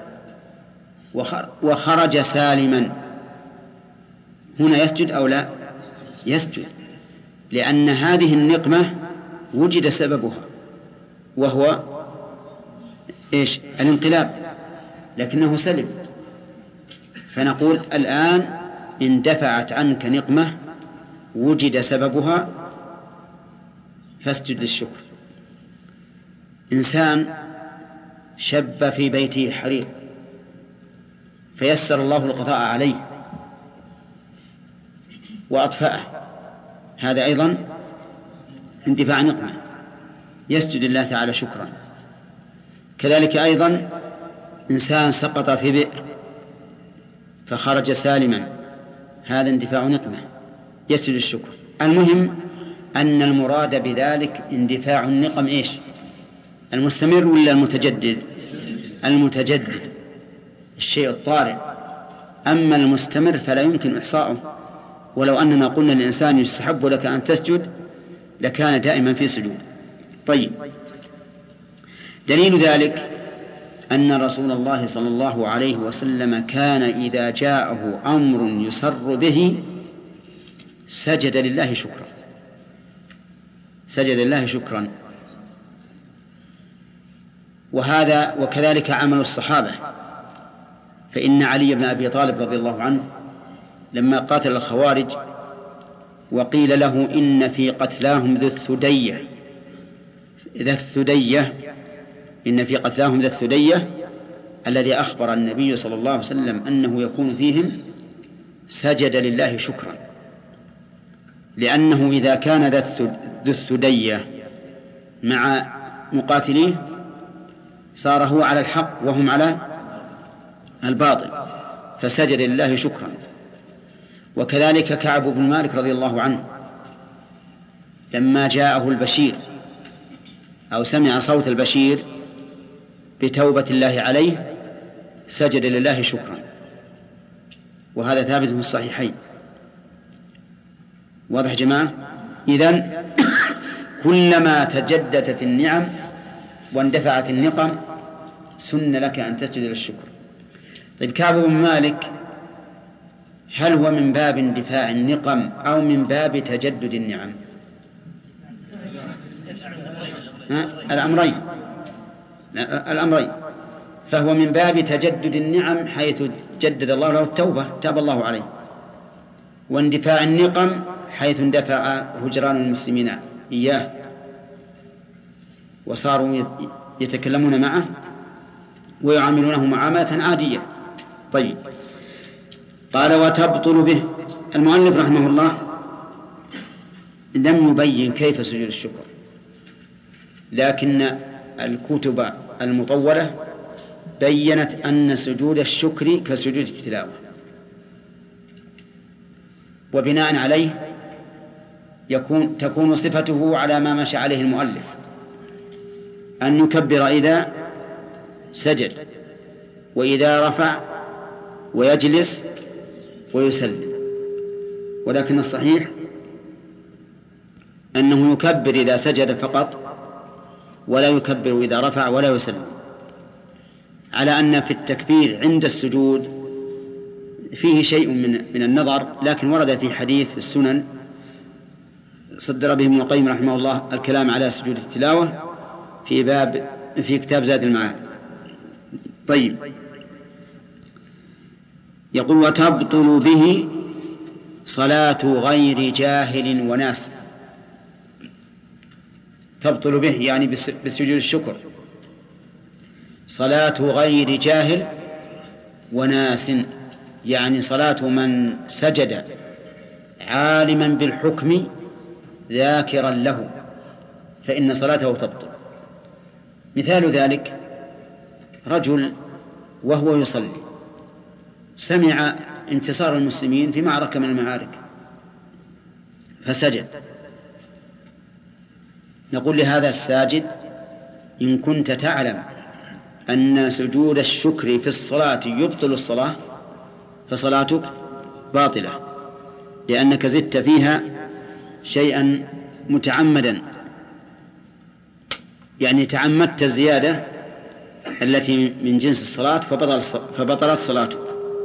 وخرج سالما، هنا يسجد أو لا؟ يسجد، لأن هذه النقمة وجد سببها وهو إيش؟ الانقلاب، لكنه سلم. فنقول الآن اندفعت عنك نقمة وجد سببها فاسجد للشكر. إنسان شب في بيته حريق فيسر الله القضاء عليه وأطفأه، هذا أيضا اندفاع نقمة يسجد لله تعالى شكرا. كذلك أيضا إنسان سقط في بئر فخرج سالما، هذا اندفاع نقمة يسجد الشكر. المهم أن المراد بذلك اندفاع النقم إيش؟ المستمر ولا المتجدد؟ المتجدد، الشيء الطارئ. أما المستمر فلا يمكن إحصاؤه، ولو أننا قلنا للإنسان يستحب لك أن تسجد لكان دائما في سجود. طيب، دليل ذلك أن رسول الله صلى الله عليه وسلم كان إذا جاءه أمر يسر به سجد لله شكرا، سجد لله شكرا. وهذا وكذلك عمل الصحابة، فإن علي بن أبي طالب رضي الله عنه لما قاتل الخوارج وقيل له إن في قتلاهم ذو الثدية ذا الثدية إن في قتلاهم ذا الثدية الذي أخبر النبي صلى الله عليه وسلم أنه يكون فيهم، سجد لله شكرا، لأنه إذا كان ذا الثدية مع مقاتليه صار هو على الحق وهم على الباطل، فسجد لله شكرا. وكذلك كعب بن مالك رضي الله عنه لما جاءه البشير أو سمع صوت البشير بتوبة الله عليه سجد لله شكرا، وهذا ثابت في الصحيحين. واضح جماعة؟ إذن كلما تجددت النعم واندفعت النقم سن لك أن تسجد للشكر. طيب، كعب بن مالك هل هو من باب اندفاع النقم أو من باب تجدد النعم؟ الأمرين الأمرين فهو من باب تجدد النعم حيث جدد الله له التوبة تاب الله عليه، واندفاع النقم حيث اندفع هجران المسلمين إياه وصاروا يتكلمون معه ويعاملونه معاملة عادية. طيب، قال وتبطل به. المؤلف رحمه الله لم يبين كيف سجود الشكر، لكن الكتب المطولة بيّنت أن سجود الشكر كسجود التلاوة، وبناء عليه يكون تكون صفته على ما مشى عليه المؤلف، أن يكبر إذا سجد وإذا رفع ويجلس ويسلم. ولكن الصحيح أنه يكبر إذا سجد فقط، ولا يكبر إذا رفع ولا يسلم، على أن في التكبير عند السجود فيه شيء من من النظر، لكن ورد في حديث في السنن صدر به ابن القيم رحمه الله الكلام على سجود التلاوة في باب في كتاب زاد المعاد. طيب، يقول: وتبطل به صلاة غير جاهل وناس. تبطل به يعني بسجود الشكر صلاة غير جاهل وناس، يعني صلاة من سجد عالما بالحكم ذاكرا له فإن صلاته تبطل. مثال ذلك: رجل وهو يصلي سمع انتصار المسلمين في معركة من المعارك فسجد، نقول لهذا الساجد: إن كنت تعلم أن سجود الشكر في الصلاة يبطل الصلاة فصلاتك باطلة، لأنك زدت فيها شيئا متعمدا، يعني تعمدت الزيادة التي من جنس الصلاة فبطل فبطلت صلاتك.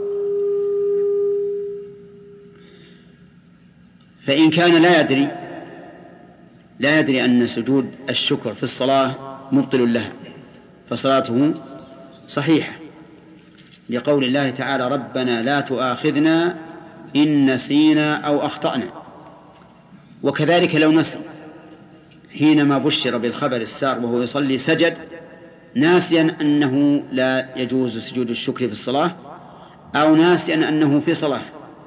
فإن كان لا يدري لا يدري أن سجود الشكر في الصلاة مبطل لها فصلاته صحيحة، لقول الله تعالى: ربنا لا تؤاخذنا إن نسينا أو أخطأنا. وكذلك لو نسي حينما بشر بالخبر السار وهو يصلي سجد ناسيا أنه لا يجوز سجود الشكر في الصلاة، أو ناسيا أنه في صلاة،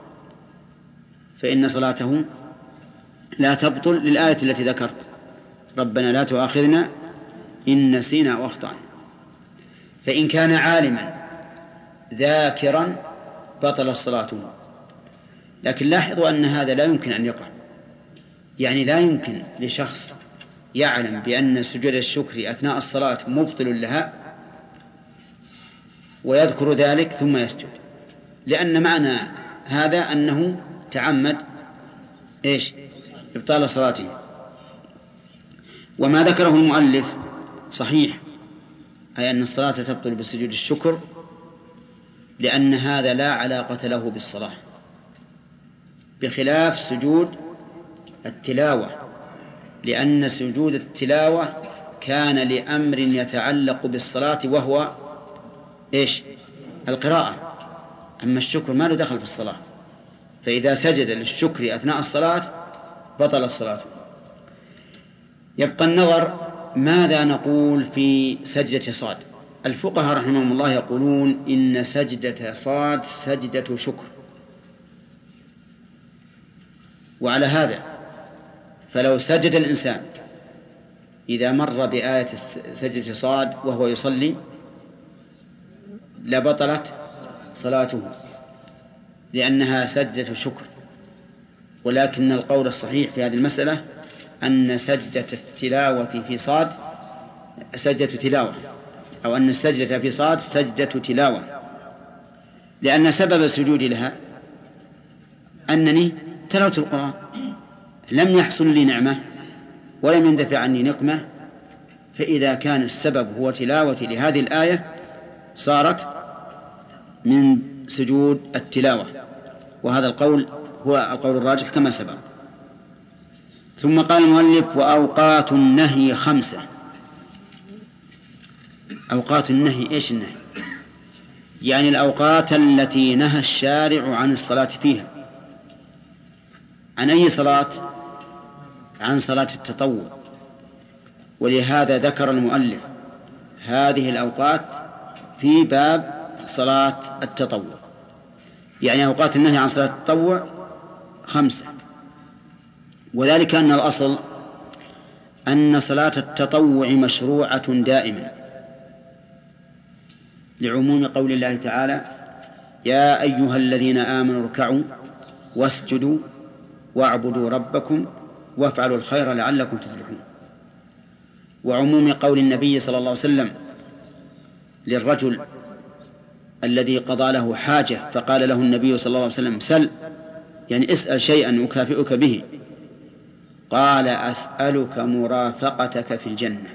فإن صلاته لا تبطل للآية التي ذكرت: ربنا لا تؤاخذنا إن نسينا أو أخطأنا. فإن كان عالما ذاكرا بطل صلاته. لكن لاحظوا أن هذا لا يمكن أن يقع، يعني لا يمكن لشخص يعلم بأن سجود الشكر أثناء الصلاة مبطل لها ويذكر ذلك ثم يسجد، لأن معنى هذا أنه تعمد إيش؟ إبطال صلاته. وما ذكره المؤلف صحيح، أي أن الصلاة تبطل بسجود الشكر، لأن هذا لا علاقة له بالصلاة، بخلاف سجود التلاوة، لأن سجود التلاوة كان لأمر يتعلق بالصلاة وهو إيش؟ القراءة. أما الشكر ما له دخل في الصلاة، فإذا سجد للشكر أثناء الصلاة بطل الصلاة. يبقى النظر ماذا نقول في سجدة صاد. الفقهاء رحمهم الله يقولون إن سجدة صاد سجدة شكر، وعلى هذا فلو سجد الإنسان إذا مر بآية سجدة صاد وهو يصلي لبطلت صلاته، لأنها سجدة شكر. ولكن القول الصحيح في هذه المسألة أن سجدة التلاوة في صاد سجدة تلاوة، أو أن السجدة في صاد سجدة تلاوة، لأن سبب السجود لها أنني تلوت القرآن، لم يحصل لي نعمة ولم يندفع عني نقمة، فإذا كان السبب هو تلاوة لهذه الآية صارت من سجود التلاوة، وهذا القول هو القول الراجح كما سبق. ثم قال المؤلف: وأوقات النهي خمسة. أوقات النهي إيش النهي؟ يعني الأوقات التي نهى الشارع عن الصلاة فيها. عن أي صلاة؟ عن صلاة التطوع. ولهذا ذكر المؤلف هذه الأوقات في باب صلاة التطوع، يعني أوقات النهي عن صلاة التطوع خمسة. وذلك أن الأصل أن صلاة التطوع مشروعة دائما، لعموم قول الله تعالى: يا أيها الذين آمنوا اركعوا واسجدوا واعبدوا ربكم وافعلوا الخير لعلكم تفلحون. وعموم قول النبي صلى الله عليه وسلم للرجل الذي قضى له حاجة فقال له النبي صلى الله عليه وسلم سل، يعني اسأل شيئا أكافئك به، قال أسألك مرافقتك في الجنة،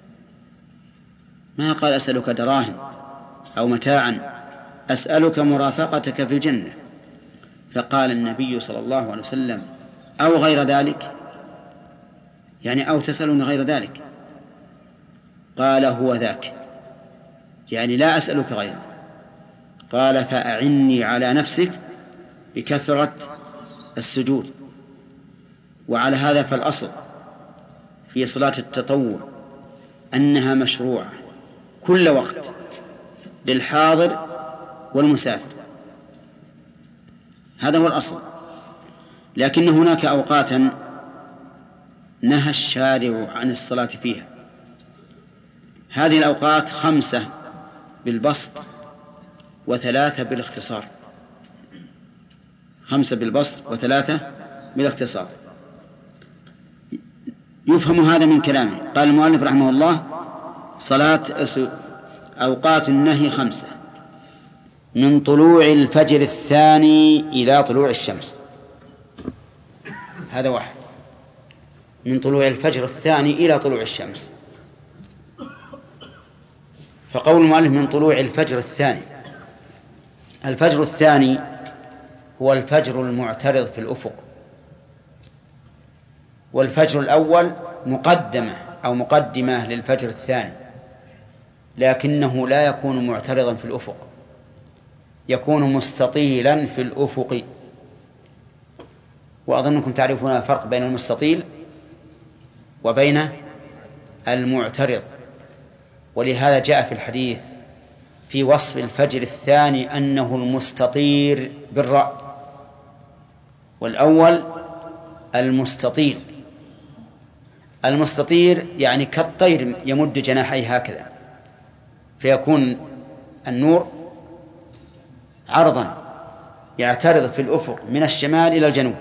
ما قال أسألك دراهم أو متاعا، أسألك مرافقتك في الجنة. فقال النبي صلى الله عليه وسلم أو غير ذلك، يعني أو تسألني غير ذلك؟ قال هو ذاك، يعني لا أسألك غيره. قال فأعني على نفسك بكثرة السجود. وعلى هذا فالأصل في صلاة التطوع أنها مشروعة كل وقت للحاضر والمسافر، هذا هو الأصل. لكن هناك أوقاتا نهى الشارع عن الصلاة فيها، هذه الأوقات خمسة بالبسط وثلاثة بالاختصار، خمسة بالبسط وثلاثة بالاختصار. يفهم هذا من كلامه. قال المؤلف رحمه الله صلاة أوقات النهي خمسة: من طلوع الفجر الثاني إلى طلوع الشمس، هذا واحد، من طلوع الفجر الثاني إلى طلوع الشمس. فقول المؤلف من طلوع الفجر الثاني، الفجر الثاني هو الفجر المعترض في الأفق، والفجر الأول مقدمة أو مقدمة للفجر الثاني، لكنه لا يكون معترضا في الأفق، يكون مستطيلا في الأفق. وأظنكم تعرفون الفرق بين المستطيل وبين المعترض، ولهذا جاء في الحديث في وصف الفجر الثاني أنه المستطير بالراء، والأول المستطيل. المستطير يعني كالطير يمد جناحيه هكذا، فيكون النور عرضا يعترض في الأفق من الشمال إلى الجنوب.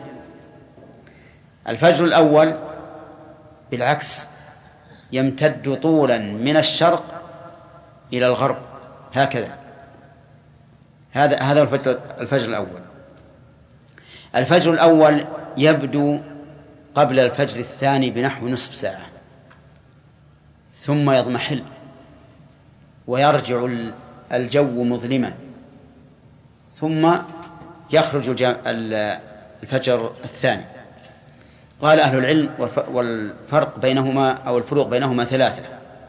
الفجر الأول بالعكس يمتد طولا من الشرق إلى الغرب هكذا، هذا هذا الفجر, الفجر الأول. الفجر الأول يبدو قبل الفجر الثاني بنحو نصف ساعة، ثم يضمحل ويرجع الجو مظلما، ثم يخرج الفجر الثاني. قال أهل العلم والفرق بينهما أو الفروق بينهما ثلاثة: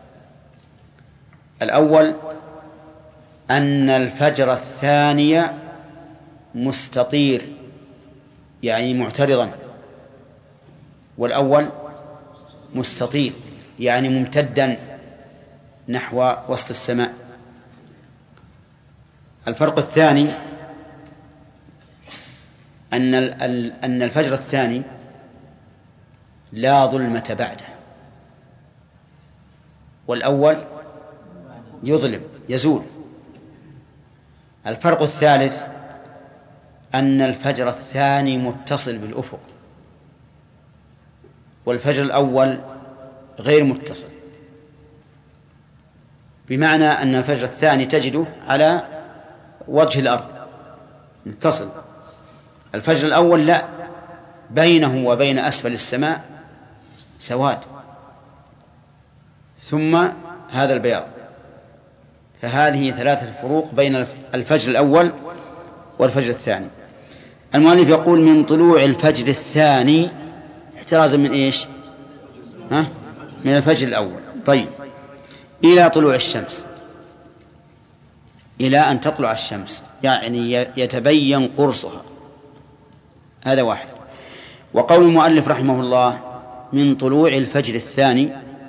الأول أن الفجر الثاني مستطير يعني معترضا، والأول مستطيل يعني ممتدا نحو وسط السماء. الفرق الثاني أن أن الفجر الثاني لا ظلمة بعده، والأول يظلم يزول. الفرق الثالث أن الفجر الثاني متصل بالأفق، والفجر الأول غير متصل، بمعنى أن الفجر الثاني تجده على وجه الأرض متصل، الفجر الأول لا، بينه وبين أسفل السماء سواد، ثم هذا البياض. فهذه ثلاثة فروق بين الفجر الأول والفجر الثاني. المؤلف يقول من طلوع الفجر الثاني احترازا من إيش؟ ها؟ من الفجر الأول. طيب، إلى طلوع الشمس، إلى أن تطلع الشمس يعني يتبين قرصها، هذا واحد. وقول المؤلف رحمه الله من طلوع الفجر الثاني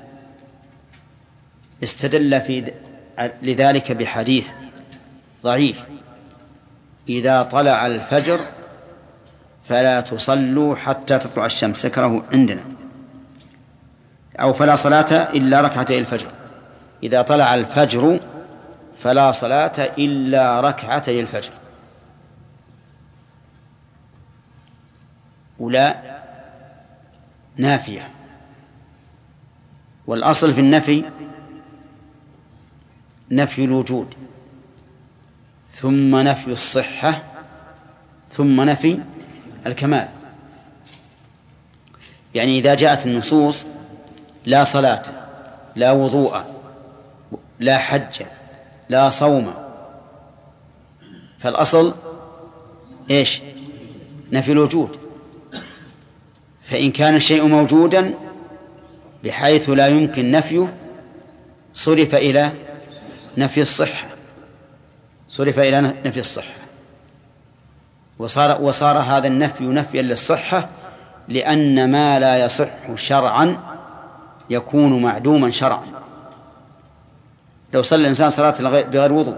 استدل في لذلك بحديث ضعيف: إذا طلع الفجر فلا تصلوا حتى تطلع الشمس، ذكره عندنا، أو فلا صلاة إلا ركعتي الفجر، إذا طلع الفجر فلا صلاة إلا ركعتي الفجر. الأولى نافية، والأصل في النفي نفي الوجود ثم نفي الصحة ثم نفي الكمال. يعني إذا جاءت النصوص لا صلاة لا وضوء لا حج لا صوم، فالأصل إيش؟ نفي الوجود. فإن كان الشيء موجودا بحيث لا يمكن نفيه صرف إلى نفي الصحة صرف إلى نفي الصحة وصار, وصار هذا النفي نفيا للصحة، لأن ما لا يصح شرعا يكون معدوما شرعا. لو صلى الإنسان صلاة بغير وضوء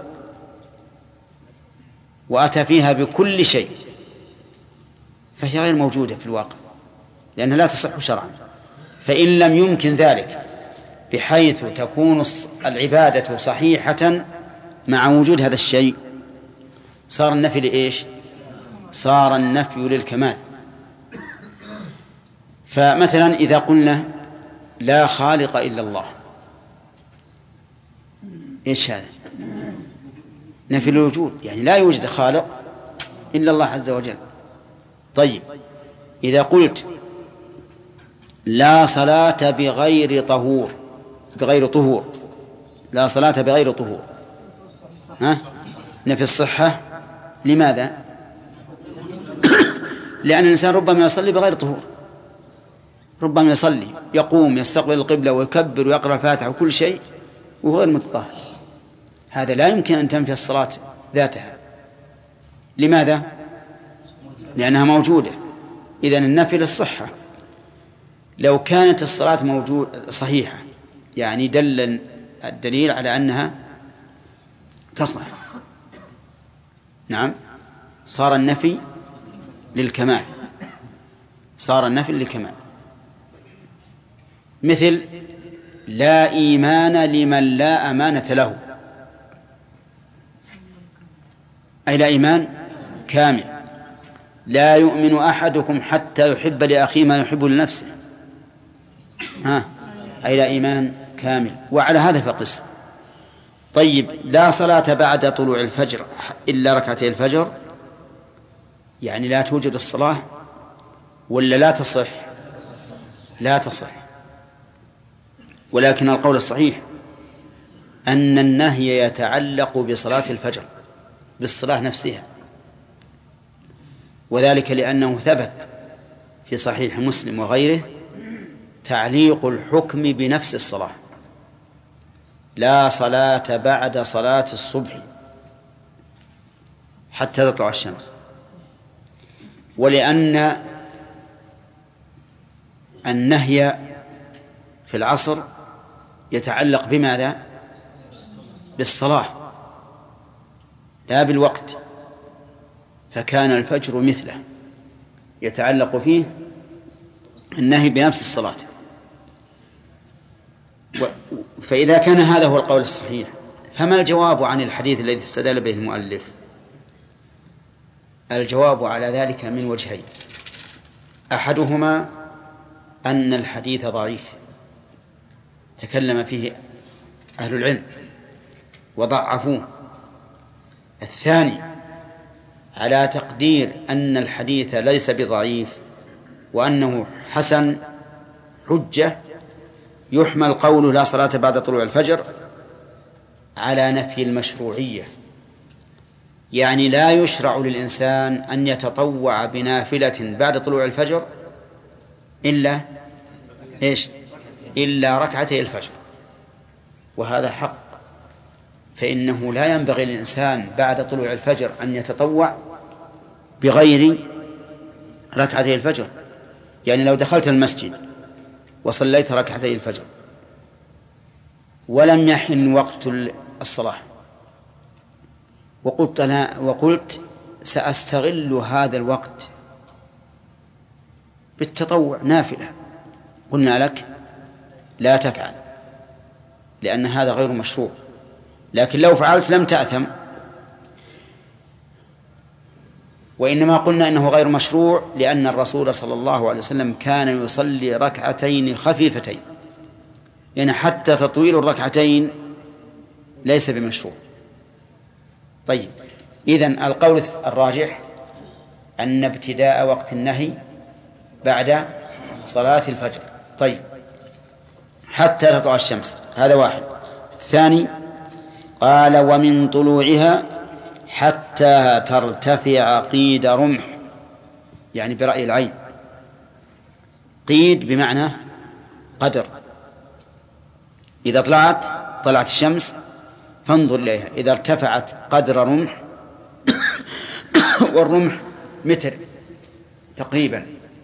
وأتى فيها بكل شيء فهي غير موجودة في الواقع لأنها لا تصح شرعا. فإن لم يمكن ذلك بحيث تكون العبادة صحيحة مع وجود هذا الشيء صار النفي لإيش؟ صار النفي للكمال. فمثلا إذا قلنا لا خالق إلا الله، إيش هذا؟ نفي الوجود، يعني لا يوجد خالق إلا الله عز وجل. طيب إذا قلت لا صلاة بغير طهور بغير طهور لا صلاة بغير طهور، ها؟ نفي الصحة. لماذا؟ لأن الإنسان ربما يصلي بغير طهور، ربما يصلي يقوم يستقبل القبلة ويكبر ويقرأ الفاتحة وكل شيء وهو غير متطهر، هذا لا يمكن أن تنفي الصلاة ذاتها. لماذا؟ لأنها موجودة. إذن النفي للصحة. لو كانت الصلاة موجود صحيحة يعني دل الدليل على أنها تصلح، نعم، صار النفي للكمال صار النفي للكمال. مثل لا إيمان لمن لا أمانة له، أي لا إيمان كامل. لا يؤمن أحدكم حتى يحب لأخيه ما يحب لنفسه، ها، أي لا إيمان كامل. وعلى هذا فقس. طيب لا صلاة بعد طلوع الفجر إلا ركعتي الفجر، يعني لا توجد الصلاة ولا لا تصح؟ لا تصح. ولكن القول الصحيح أن النهي يتعلق بصلاة الفجر بالصلاة نفسها، وذلك لأنه ثبت في صحيح مسلم وغيره تعليق الحكم بنفس الصلاة: لا صلاة بعد صلاة الصبح حتى تطلع الشمس. ولأن النهي في العصر يتعلق بماذا؟ بالصلاة لا بالوقت، فكان الفجر مثله يتعلق فيه النهي بنفس الصلاة. فإذا كان هذا هو القول الصحيح فما الجواب عن الحديث الذي استدل به المؤلف؟ الجواب على ذلك من وجهين: أحدهما أن الحديث ضعيف تكلم فيه أهل العلم وضعفوه. الثاني على تقدير أن الحديث ليس بضعيف وأنه حسن حجة يحمل قوله لا صلاة بعد طلوع الفجر على نفي المشروعية، يعني لا يشرع للإنسان أن يتطوع بنافلة بعد طلوع الفجر إلا إيش؟ إلا ركعتي الفجر، وهذا حق. فإنه لا ينبغي للإنسان بعد طلوع الفجر أن يتطوع بغير ركعتي الفجر. يعني لو دخلت المسجد وصليت ركعتي الفجر ولم يحن وقت الصلاة وقلت أنا وقلت سأستغل هذا الوقت بالتطوع نافلة، قلنا لك لا تفعل لأن هذا غير مشروع. لكن لو فعلت لم تأثم. وإنما قلنا إنه غير مشروع لأن الرسول صلى الله عليه وسلم كان يصلي ركعتين خفيفتين، يعني حتى تطويل الركعتين ليس بمشروع. طيب، إذن القول الراجح أن ابتداء وقت النهي بعد صلاة الفجر. طيب، حتى تطلع الشمس، هذا واحد. الثاني قال ومن طلوعها حتى ترتفع قيد رمح، يعني برأي العين. قيد بمعنى قدر، إذا طلعت طلعت الشمس فانظر إليها، إذا ارتفعت قدر رمح والرمح متر تقريبا،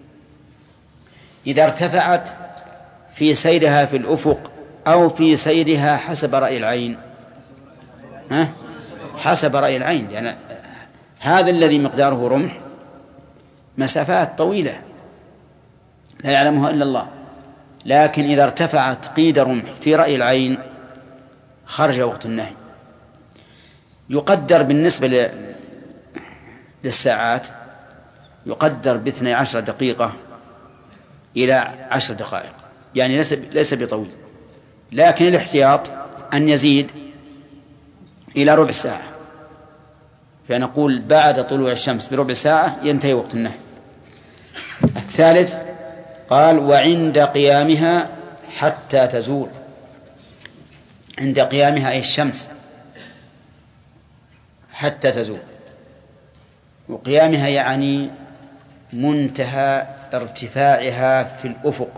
إذا ارتفعت في سيرها في الأفق أو في سيرها حسب رأي العين، ها؟ حسب رأي العين، لأن يعني هذا الذي مقداره رمح مسافات طويلة لا يعلمها إلا الله، لكن إذا ارتفعت قيد رمح في رأي العين خرج وقت النهي. يقدر بالنسبة للساعات يقدر باثني عشر دقيقة إلى عشر دقائق، يعني ليس ليس بطويل، لكن الاحتياط أن يزيد إلى ربع ساعة، فنقول بعد طلوع الشمس بربع ساعة ينتهي وقت النهي. الثالث قال وعند قيامها حتى تزول. عند قيامها أي الشمس حتى تزول، وقيامها يعني منتهى ارتفاعها في الأفق،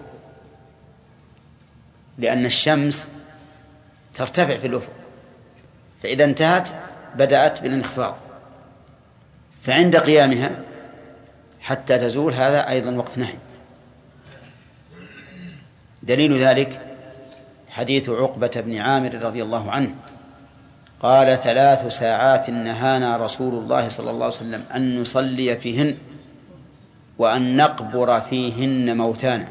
لأن الشمس ترتفع في الأفق، فإذا انتهت بدأت بالانخفاض، فعند قيامها حتى تزول هذا أيضا وقت نهي. دليل ذلك حديث عقبة بن عامر رضي الله عنه قال ثلاث ساعات نهانا رسول الله صلى الله عليه وسلم أن نصلي فيهن وأن نقبر فيهن موتانا،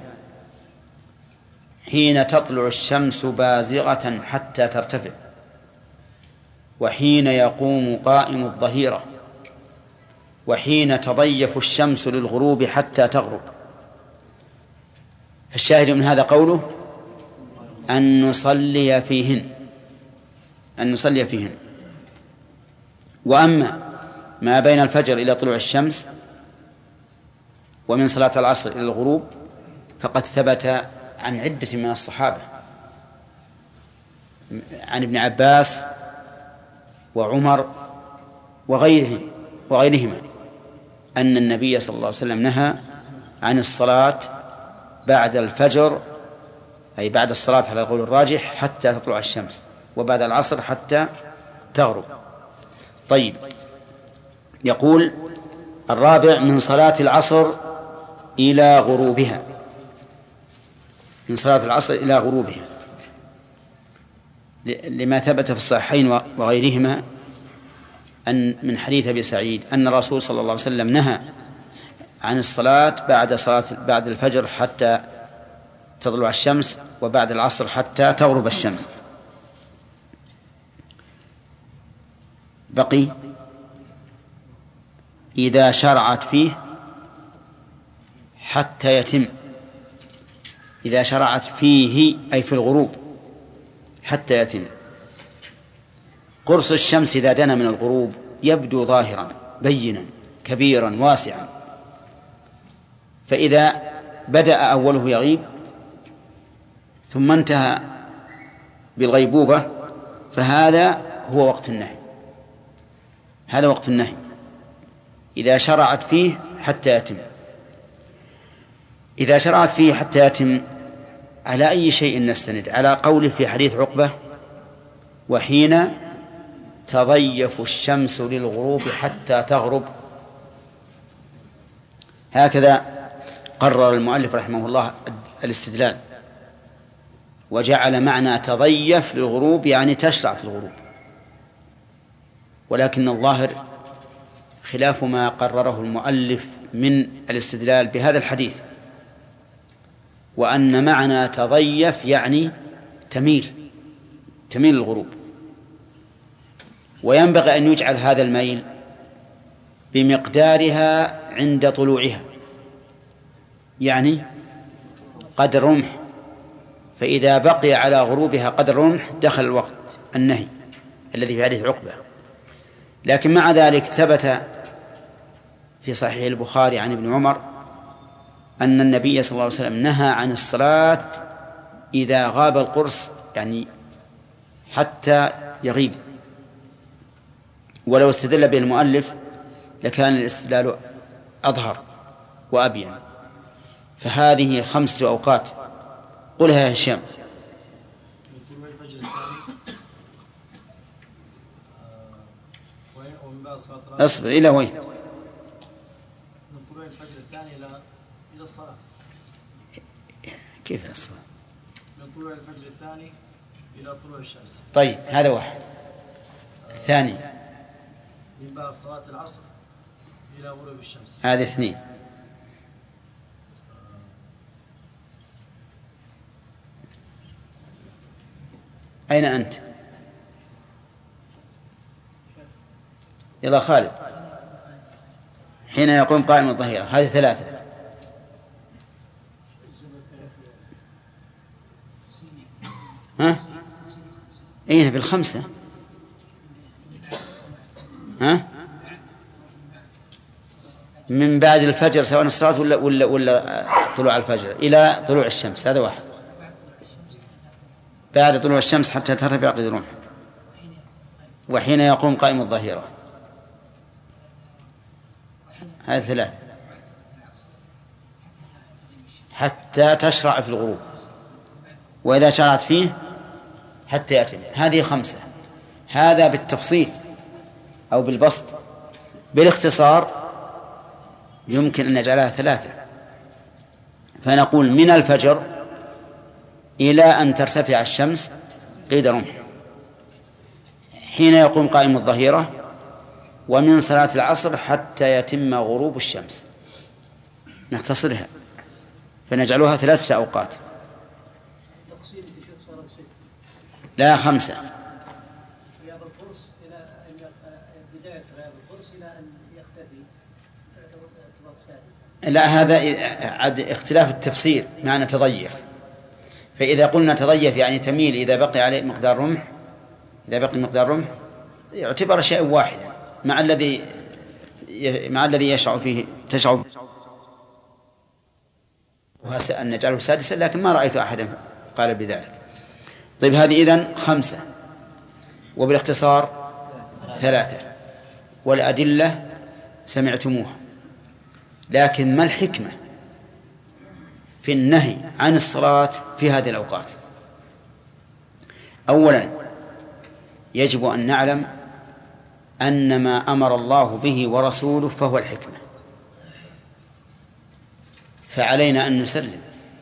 حين تطلع الشمس بازغة حتى ترتفع، وحين يقوم قائم الظهيرة، وحين تضيف الشمس للغروب حتى تغرب. فالشاهد من هذا قوله أن نصلي فيهن، أن نصلي فيهن. وأما ما بين الفجر إلى طلوع الشمس ومن صلاة العصر إلى الغروب فقد ثبت عن عدة من الصحابة، عن ابن عباس وعمر وغيرهم وغيرهما أن النبي صلى الله عليه وسلم نهى عن الصلاة بعد الفجر، أي بعد الصلاة على القول الراجح حتى تطلع الشمس، وبعد العصر حتى تغرب. طيب، يقول الرابع من صلاة العصر إلى غروبها، من صلاة العصر إلى غروبها، لما ثبت في الصحيحين وغيرهما أن من حديث أبي سعيد أن الرسول صلى الله عليه وسلم نهى عن الصلاة بعد صلاة بعد الفجر حتى تطلع الشمس، وبعد العصر حتى تغرب الشمس. بقي إذا شرعت فيه حتى يتم، إذا شرعت فيه أي في الغروب حتى يتم. قرص الشمس إذا دنا من الغروب يبدو ظاهرا بينا كبيرا واسعا، فإذا بدأ أوله يغيب ثم انتهى بالغيبوبة فهذا هو وقت النهي، هذا وقت النهي إذا شرعت فيه حتى يتم. إذا شرعت فيه حتى يتم على أي شيء نستند؟ على قوله في حديث عقبة وحين تضيف الشمس للغروب حتى تغرب، هكذا قرر المؤلف رحمه الله الاستدلال، وجعل معنى تضيف للغروب يعني تشرع في الغروب، ولكن الظاهر خلاف ما قرره المؤلف من الاستدلال بهذا الحديث، وأن معنى تضيف يعني تميل تميل الغروب، وينبغي أن يجعل هذا الميل بمقدارها عند طلوعها، يعني قدر رمح، فإذا بقي على غروبها قدر رمح دخل الوقت النهي الذي في حديث عقبة. لكن مع ذلك ثبت في صحيح البخاري عن ابن عمر أن النبي صلى الله عليه وسلم نهى عن الصلاة إذا غاب القرص، يعني حتى يغيب. ولو استدل به المؤلف لكان الاستدلال أظهر وأبين. فهذه خمسة أوقات، قلها يا هشام. أصبر، إلى وين؟ من طلوع الفجر الثاني إلى إلى الصلاة. كيف الصلاة؟ من طلوع الفجر الثاني إلى طلوع الشمس. طيب هذا واحد. الثاني من بعد صلاة العصر إلى غروب الشمس. هذه اثنين. أين أنت؟ يلا خالد. حين يقوم قائم الظهيرة، هذه ثلاثة. ها؟ أين بالخمسة؟ ها؟ من بعد الفجر سواء الصلاة ولا ولا ولا طلوع الفجر إلى طلوع الشمس، هذا واحد. بعد طلوع الشمس حتى ترتفع قيد الرمح، وحين يقوم قائم الظهيرة، هذه ثلاث. حتى تشرع في الغروب، وإذا شرعت فيه حتى يأتي، هذه خمسة. هذا بالتفصيل أو بالبسط. بالاختصار يمكن أن نجعلها ثلاثة، فنقول من الفجر إلى أن ترتفع الشمس قيد رمح، حين يقوم قائم الظهيرة، ومن صلاة العصر حتى يتم غروب الشمس. نختصرها فنجعلها ثلاثة أوقات. لا، خمسة. غياب القرص إلى بداية غياب القرص إلى أن يختفي ارتباط السادس. لا، هذا عد اختلاف التفسير معنى تضيف. فإذا قلنا تضيف يعني تميل إذا بقي عليه مقدار رمح، إذا بقي مقدار رمح يعتبر شيء واحدا مع الذي مع الذي يشع فيه تشع أن نجعله سادسا، لكن ما رأيت أحدا قال بذلك. طيب هذه إذن خمسة، وبالاختصار ثلاثة، والأدلة سمعتموها. لكن ما الحكمة في النهي عن الصلاة في هذه الأوقات؟ أولا يجب أن نعلم أن ما أمر الله به ورسوله فهو الحكمة، فعلينا أن نسلم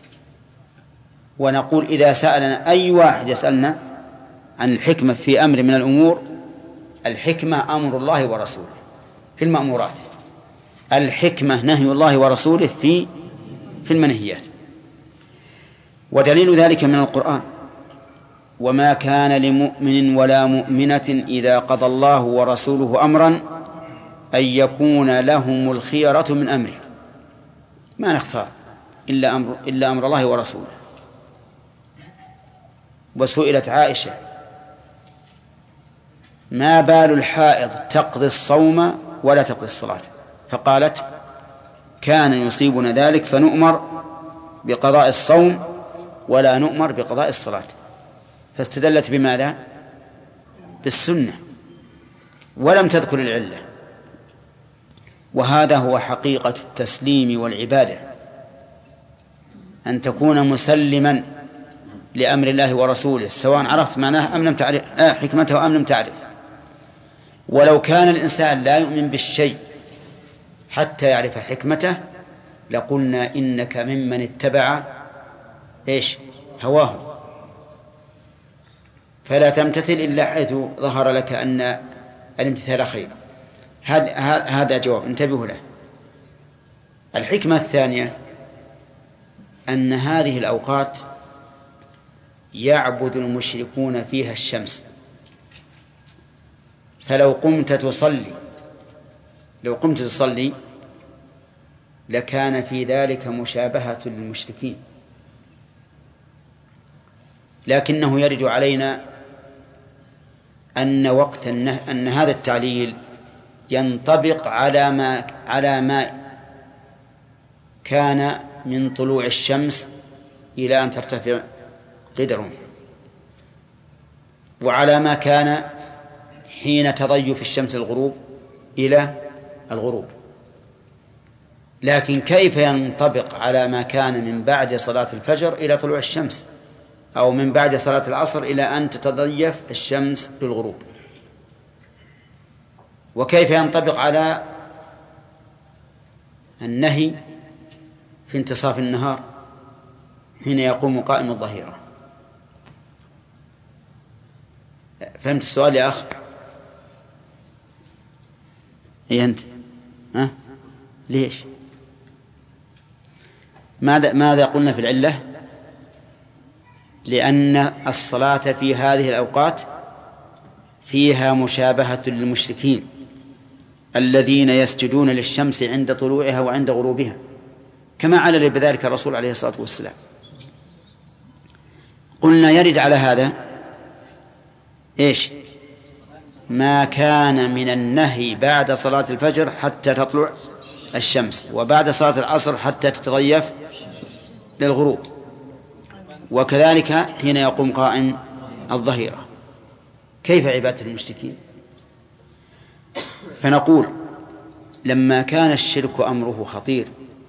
ونقول إذا سألنا أي واحد يسألنا عن الحكمة في أمر من الأمور، الحكمة أمر الله ورسوله في المأمورات، الحكمة نهي الله ورسوله في في المنهيات. ودليل ذلك من القرآن: وما كان لمؤمن ولا مؤمنة إذا قضى الله ورسوله أمرا أن يكون لهم الخيرة من أمره. ما نختار إلا أمر, إلا أمر الله ورسوله. وسئلت عائشة: ما بال الحائض تقضي الصوم ولا تقضي الصلاة؟ فقالت: كان يصيبنا ذلك فنؤمر بقضاء الصوم ولا نؤمر بقضاء الصلاة. فاستدلت بماذا؟ بالسنة، ولم تذكر العلة. وهذا هو حقيقة التسليم والعبادة، أن تكون مسلما لأمر الله ورسوله سواء عرفت معناه أم لم تعرف آه حكمته أم لم تعرف. ولو كان الإنسان لا يؤمن بالشيء حتى يعرف حكمته لقلنا إنك ممن اتبع إيش هواه، فلا تمتثل إلا حيث ظهر لك أن الامتثال خير. هذا جواب انتبهوا له. الحكمة الثانية أن هذه الأوقات يعبد المشركون فيها الشمس، فلو قمت تصلي لو قمت تصلي لكان في ذلك مشابهة للمشركين، لكنه يرد علينا أن وقت النه... أن هذا التعليل ينطبق على ما على ما كان من طلوع الشمس إلى أن ترتفع قدر، وعلى ما كان حين تضيف الشمس الغروب إلى الغروب. لكن كيف ينطبق على ما كان من بعد صلاة الفجر إلى طلوع الشمس، أو من بعد صلاة العصر إلى أن تتضيف الشمس للغروب؟ وكيف ينطبق على النهي في انتصاف النهار حين يقوم قائم الظهيرة؟ فهمت السؤال يا أخ؟ هي أنت ها؟ ليش؟ ماذا ماذا قلنا في العلة؟ لأن الصلاة في هذه الأوقات فيها مشابهة للمشركين الذين يسجدون للشمس عند طلوعها وعند غروبها، كما علل بذلك الرسول عليه الصلاة والسلام. قلنا يرد على هذا إيش؟ ما كان من النهي بعد صلاة الفجر حتى تطلع الشمس، وبعد صلاة العصر حتى تتضيف للغروب، وكذلك حين يقوم قائم الظهيرة. كيف عبادة المشركين؟ فنقول لما كان الشرك أمره خطير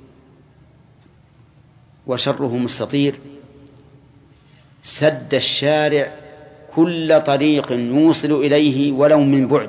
وشره مستطير سد الشارع كل طريق يوصل إليه ولو من بعد.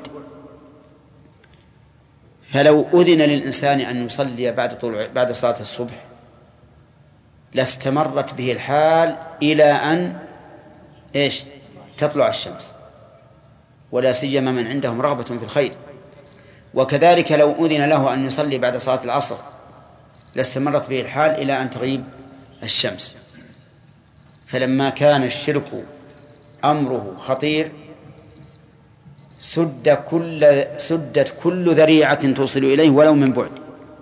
فلو أذن للإنسان أن يصلي بعد طلوع بعد صلاة الصبح لاستمرت به الحال إلى أن إيش تطلع الشمس، ولا سيما من عندهم رغبة في الخير. وكذلك لو أذن له أن يصلي بعد صلاة العصر لاستمرت به الحال إلى أن تغيب الشمس. فلما كان الشرك أمره خطير سد كل سدت كل ذريعة توصل إليه ولو من بعد.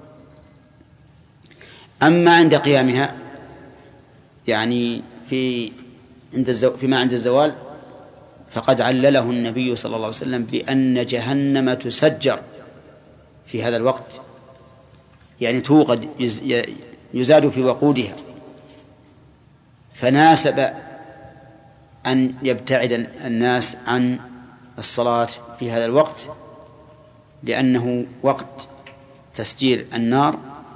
أما عند قيامها يعني في عند الزو فيما عند الزوال فقد علله النبي صلى الله عليه وسلم بأن جهنم تسجر في هذا الوقت، يعني توقد يزاد في وقودها، فناسب أن يبتعد الناس عن الصلاة في هذا الوقت لأنه وقت تسجيل النار.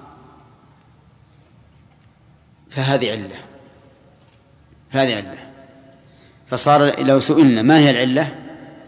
فهذه علة فهذه علة فصار لو سئلنا ما هي العلة،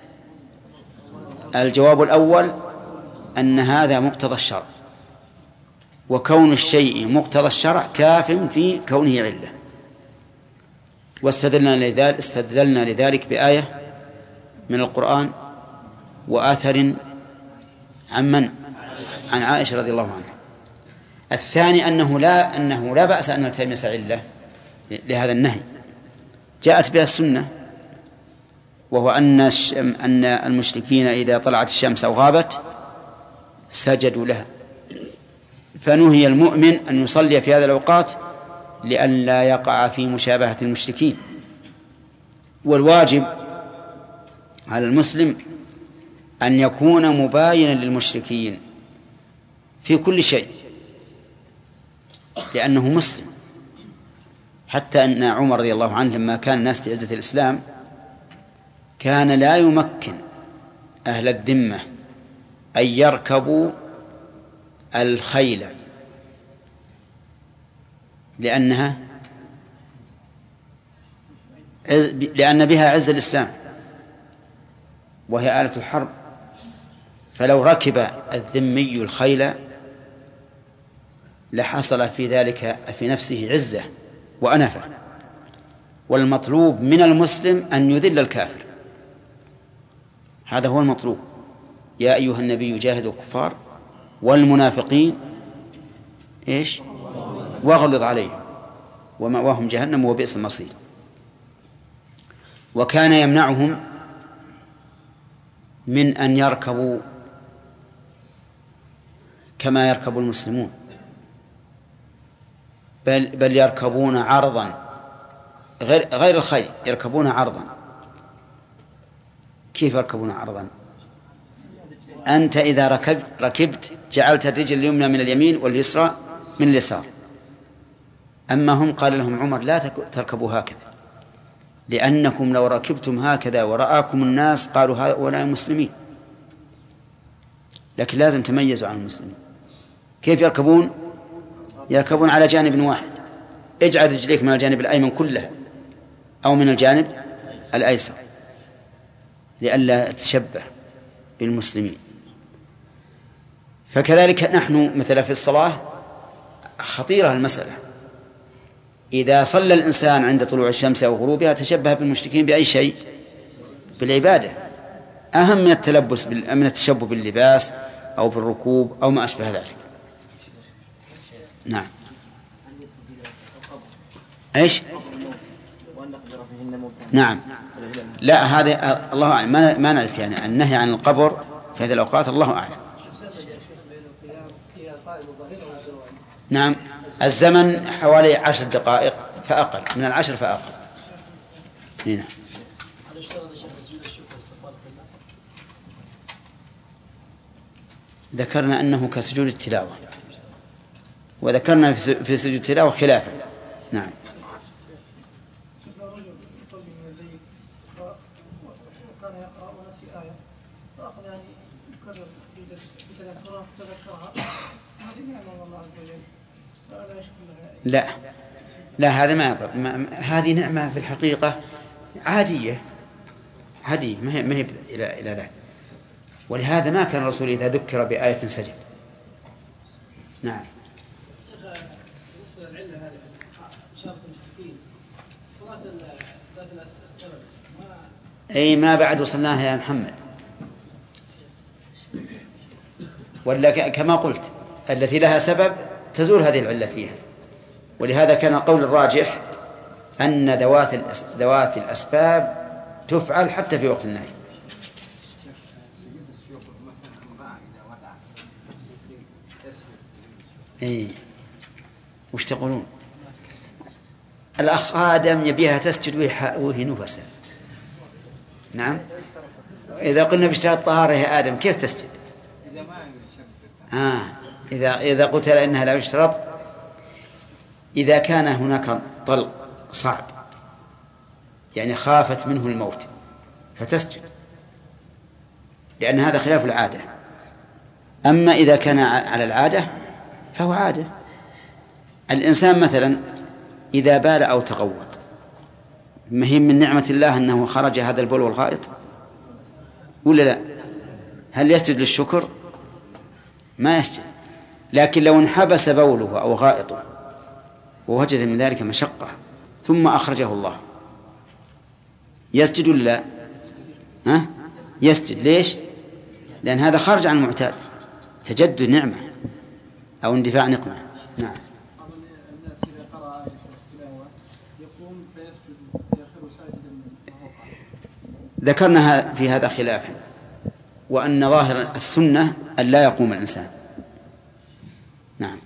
الجواب الأول أن هذا مقتضى الشرع، وكون الشيء مقتضى الشرع كاف في كونه علة. واستدلنا لذلك استدلنا لذلك بآية من القرآن وآثر عن من؟ عن عائشة رضي الله عنها. الثاني أنه لا أنه لا بأس أن نلتمس علة لهذا النهي، جاءت بها السنة، وهو أن أن المشركين إذا طلعت الشمس أو غابت سجدوا لها، فنهي المؤمن أن يصلي في هذه الأوقات لئلا يقع في مشابهة المشركين. والواجب على المسلم أن يكون مباينا للمشركين في كل شيء لأنه مسلم. حتى أن عمر رضي الله عنه لما كان الناس في عزة الإسلام كان لا يمكن أهل الذمة أن يركبوا الخيل لأنها لأن بها عز الإسلام وهي آلة الحرب، فلو ركب الذمي الخيل لحصل في ذلك في نفسه عزة وأنفة. والمطلوب من المسلم أن يذل الكافر، هذا هو المطلوب. يا أيها النبي جاهد الكفار والمنافقين إيش واغلظ عليهم ومأواهم جهنم وبئس المصير. وكان يمنعهم من أن يركبوا كما يركب المسلمون، بل, بل يركبون عرضا غير, غير الخيل، يركبون عرضا. كيف يركبون عرضا؟ أنت إذا ركبت, ركبت جعلت الرجل اليمنى من اليمين واليسرى من اليسار. أما هم قال لهم عمر لا تركبوا هكذا، لأنكم لو ركبتم هكذا ورآكم الناس قالوا هؤلاء مسلمين، لكن لازم تميزوا عن المسلمين. كيف يركبون؟ يركبون على جانب واحد، اجعل رجليك من الجانب الأيمن كلها أو من الجانب الأيسر لئلا تشبه بالمسلمين. فكذلك نحن مثلا في الصلاة خطيرة المسألة، إذا صلى الإنسان عند طلوع الشمس أو غروبها تشبه بالمشركين بأي شيء؟ بالعبادة، أهم من التلبس من التشبه باللباس أو بالركوب أو ما أشبه ذلك. نعم. إيش؟ نعم. لا هذا الله أعلم، ما نعرف يعني النهي عن القبر في هذه الأوقات الله أعلم. نعم. الزمن حوالي عشر دقائق فأقل، من العشر فأقل. هنا ذكرنا أنه كسجود التلاوة، وذكرنا في سجود التلاوة خلافا. نعم. لا لا هذا ما يضر، هذه نعمة في الحقيقة عادية عادية، ما هي ما هي إلى إلى ذلك. ولهذا ما كان الرسول إذا ذكر بآية سجد. نعم. بالنسبة للعلة هذه مشاركة المشركين صلاة ذات السبب ما أي ما بعد وصلناها يا محمد، ولا كما قلت التي لها سبب تزول هذه العلة فيها. ولهذا كان القول الراجح أن ذوات ذوات الأسباب تفعل حتى في وقت النهي. إيه وش تقولون؟ الأخ آدم يبيها تسجد وهي نفسه. نعم. إذا قلنا باشتراط الطهارة يا آدم كيف تسجد؟ آه إذا إذا قلت إنها لا يشترط، إذا كان هناك طلق صعب يعني خافت منه الموت فتسجد، لأن هذا خلاف العادة. أما إذا كان على العادة فهو عادة. الإنسان مثلا إذا بال أو تغوط، ما هي من نعمة الله أنه خرج هذا البول والغائط ولا لا؟ هل يسجد للشكر؟ ما يسجد. لكن لو انحبس بوله أو غائطه ووجد من ذلك مشقة ثم أخرجه الله يسجد ولا لا؟ ها؟ يسجد. ليش؟ لأن هذا خارج عن المعتاد، تجدد نعمة أو اندفاع نقمة. نعم. الناس إذا قرأ آية التلاوة يقوم فيسجد يأخذ ساجدا. ذكرنا في هذا خلافا، وأن ظاهر السنة أن لا يقوم الإنسان. نعم.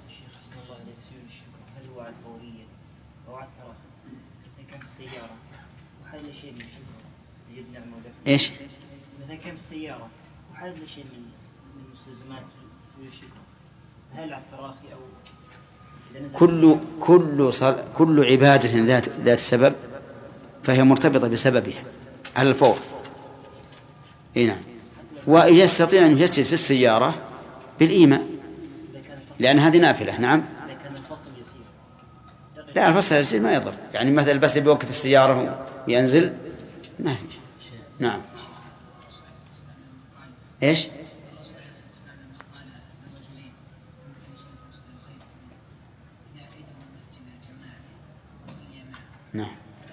هل هو على الفورية أو على التراخي؟ إذا كان في السيارة وحدث شيء من الشكر يجب نعمة ودفع. إيش؟ مثلا كان في السيارة وحدث شيء من من مستلزمات الشكر، هل على التراخي أو كل كل صل... كل عبادة ذات ذات سبب فهي مرتبطة بسببها على الفور. إيه نعم. ويستطيع أن يسجد في السيارة بالإيماء لأن هذه نافلة. نعم. لا الفصل يصير ما يضر، يعني مثلا بس بيوقف السيارة وينزل ما في. نعم. إيش؟ نعم.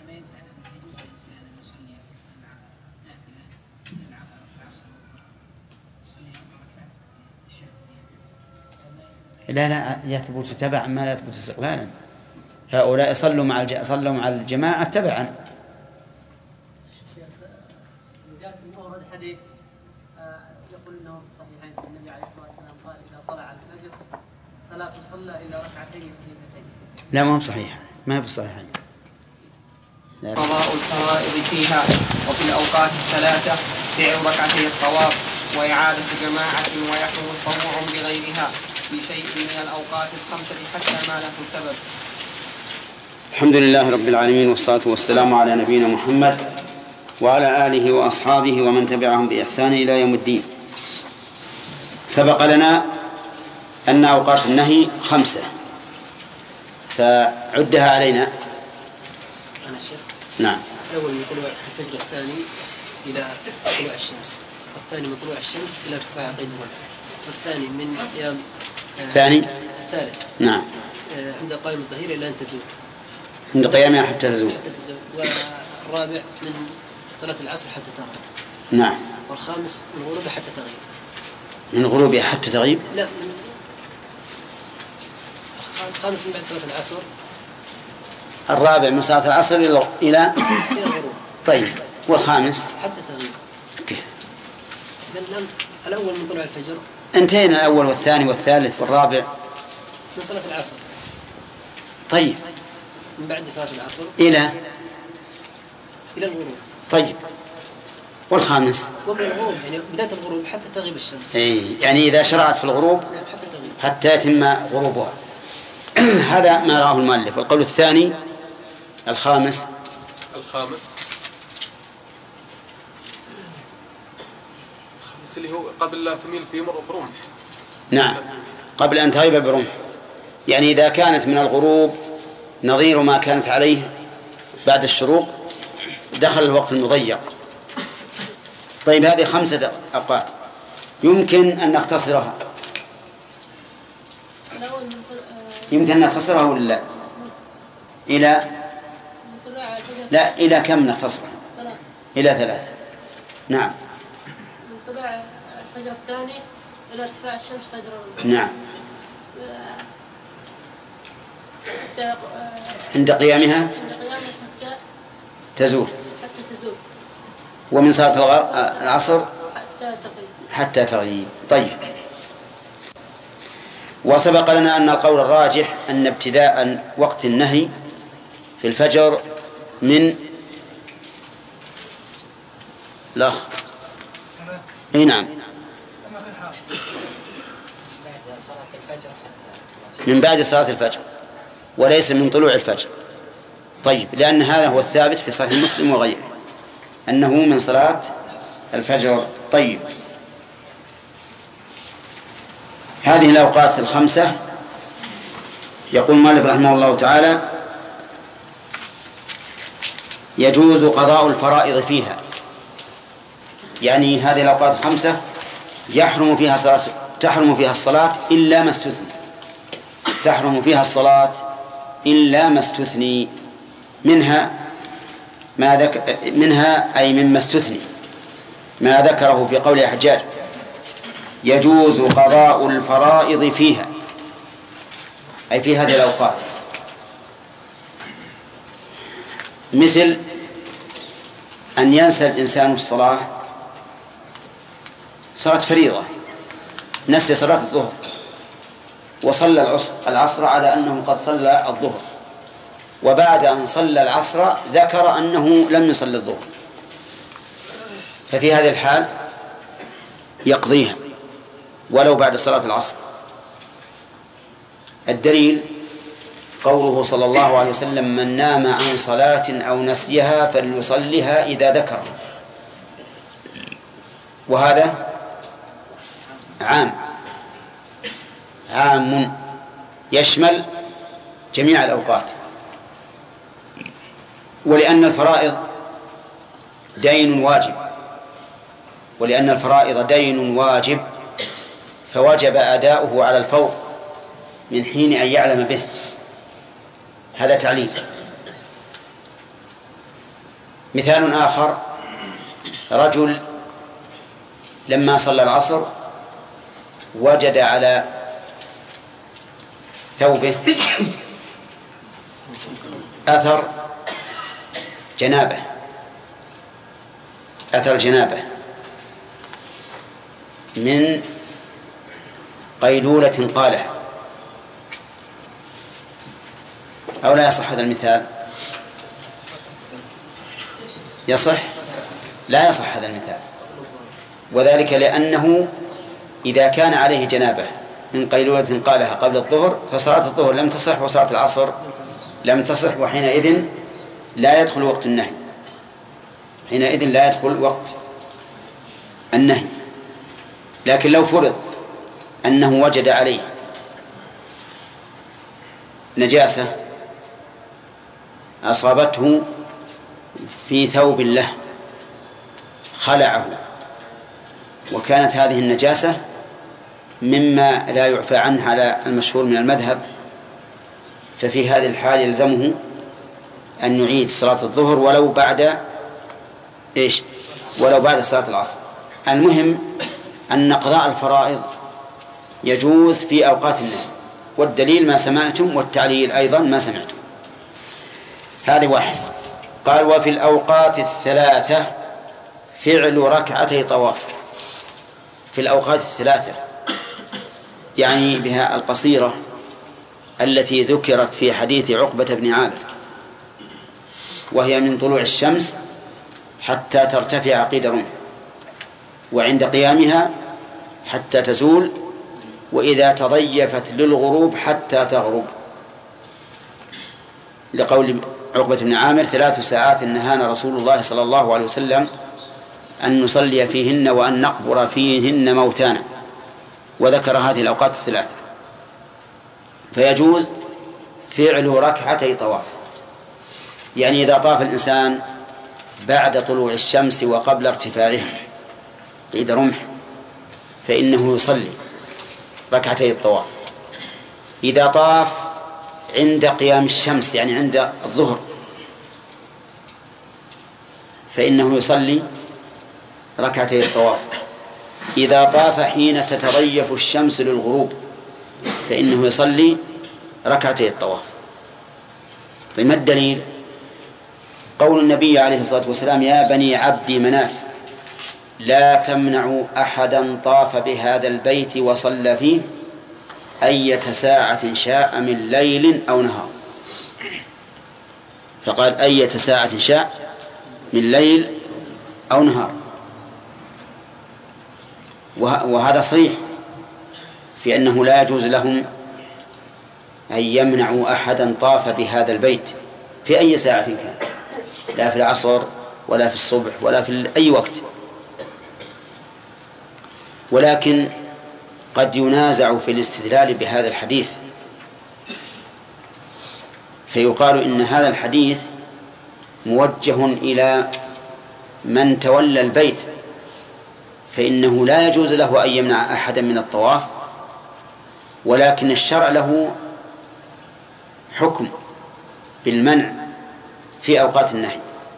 لا لا يثبت تبعا ما لا يثبت استقلالا. هؤلاء صلوا مع الج... صلوا مع الجماعة تبعا. جالس المورد حديث يقول انه في الصحيحين النبي عليه الصلاه والسلام قال اذا طلع الفجر فلا تصلى الا ركعتين خفيفتين. لا ما هو صحيح، ما هو في الصحيحين. قضاء الفرائض فيها وفي الأوقات الثلاثة فعل ركعتي الطواف وإعادة جماعة ويحرم تطوع بغيرها في شيء من الأوقات الخمسة حتى ما له سبب. الحمد لله رب العالمين والصلاة والسلام على نبينا محمد وعلى آله وأصحابه ومن تبعهم بإحسان إلى يوم الدين. سبق لنا أن أوقات النهي خمسة فعدها علينا. أنا شيخ. نعم. الأول من طلوع الفجر الثاني إلى طلوع الشمس، والثاني من طلوع الشمس إلى ارتفاع قيد الظهر، والثاني من قيام الثاني الثالث نعم عند قائم الظهيرة إلى أن تزول، عند قيامها حتى تزول. حتى تزول. والرابع من صلاة العصر حتى تغيب. نعم. والخامس من غروبها حتى تغيب. من غروبها حتى تغيب؟ لا، من الخامس من بعد صلاة العصر. الرابع من صلاة العصر إلى إلى الغروب. طيب، والخامس حتى تغيب. كيف؟ إذن الأول من طلوع الفجر. انتهينا الأول والثاني والثالث والرابع من صلاة العصر. طيب. من بعد صلاة العصر إلى إلى الغروب. طيب، والخامس قبل الغروب يعني بداية الغروب حتى تغيب الشمس. أي يعني إذا شرعت في الغروب حتى تغيب حتى يتم غروبها. هذا ما راه المؤلف. والقول الثاني الخامس الخامس الخامس اللي هو قبل لا تميل في مر برمح. نعم، قبل أن تغيب برمح، يعني إذا كانت من الغروب نظير ما كانت عليه بعد الشروق دخل الوقت المضيق. طيب، هذه خمسة أوقات يمكن أن نختصرها، يمكن أن نختصرها ولا لا؟ إلى لا إلى كم نختصرها؟ إلى ثلاثة. نعم. من طلوع الفجر الثاني إلى ارتفاع الشمس قدر. نعم. عند قيامها عند قيامها حتى تزول. حتى تزول. ومن صلاة العصر حتى تغيب. حتى تغيب. طيب. وسبق لنا أن القول الراجح أن ابتداء وقت النهي في الفجر من لا اي نعم من بعد صلاة الفجر وليس من طلوع الفجر. طيب، لأن هذا هو الثابت في صحيح مسلم وغيره أنه من صلاة الفجر. طيب، هذه الأوقات الخمسة يقول مالك رحمه الله تعالى يجوز قضاء الفرائض فيها، يعني هذه الأوقات الخمسة يحرم فيها صلاة تحرم فيها الصلاة إلا ما استثني تحرم فيها الصلاة إلا ما استثني منها ما ذك منها أي مما استثني ما ذكره في قول حجاج يجوز قضاء الفرائض فيها، أي في هذه الأوقات، مثل أن ينسى الإنسان الصلاة، صلاة فريضة، نسي صلاة الظهر وصلى العصر على أنه قد صلى الظهر، وبعد أن صلى العصر ذكر أنه لم يصلي الظهر، ففي هذه الحال يقضيها ولو بعد صلاة العصر. الدليل قوله صلى الله عليه وسلم من نام عن صلاة أو نسيها فليصلها إذا ذكر، وهذا عام عام يشمل جميع الأوقات. ولأن الفرائض دين واجب ولأن الفرائض دين واجب فوجب أداؤه على الفور من حين أن يعلم به. هذا تعليل. مثال آخر، رجل لما صلى العصر وجد على ثوبه أثر جنابة أثر جنابة من قيلولة قالها أو لا يصح هذا المثال؟ يصح؟ لا يصح هذا المثال، وذلك لأنه إذا كان عليه جنابه من قيلولة قالها قبل الظهر فصلاة الظهر لم تصح وصلاة العصر لم تصح، وحينئذ لا يدخل وقت النهي، حينئذ لا يدخل وقت النهي. لكن لو فرض أنه وجد عليه نجاسة أصابته في ثوب له خلعه، وكانت هذه النجاسة مما لا يعفى عنه على المشهور من المذهب، ففي هذه الحال يلزمه أن يعيد صلاة الظهر ولو بعد إيش؟ ولو بعد صلاة العصر. المهم أن قضاء الفرائض يجوز في أوقات النهي، والدليل ما سمعتم والتعليل أيضا ما سمعتم. هذه واحد. قال وفي الأوقات الثلاثة فعل ركعتي طواف. في الأوقات الثلاثة يعني بها القصيرة التي ذكرت في حديث عقبة بن عامر، وهي من طلوع الشمس حتى ترتفع قيد رمح، وعند قيامها حتى تزول، وإذا تضيفت للغروب حتى تغرب، لقول عقبة بن عامر ثلاث ساعات نهانا رسول الله صلى الله عليه وسلم أن نصلي فيهن وأن نقبر فيهن موتانا، وذكر هذه الأوقات الثلاثة. فيجوز فعل ركعتي طواف، يعني إذا طاف الإنسان بعد طلوع الشمس وقبل ارتفاعها قيد رمح فإنه يصلي ركعتي الطواف. إذا طاف عند قيام الشمس يعني عند الظهر فإنه يصلي ركعتي الطواف. إذا طاف حين تتضيف الشمس للغروب فإنه يصلي ركعتي الطواف. طيب ما الدليل؟ قول النبي عليه الصلاة والسلام يا بني عبد مناف لا تمنعوا أحدا طاف بهذا البيت وصلى فيه أية ساعة شاء من ليل أو نهار. فقال أية ساعة شاء من ليل أو نهار، وهذا صريح في أنه لا يجوز لهم أن يمنعوا أحدا طاف بهذا البيت في أي ساعة كان، لا في العصر ولا في الصبح ولا في أي وقت. ولكن قد ينازع في الاستدلال بهذا الحديث، فيقال إن هذا الحديث موجه إلى من تولى البيت، فإنه لا يجوز له أن يمنع أحدا من الطواف، ولكن الشرع له حكم بالمنع في أوقات النهي.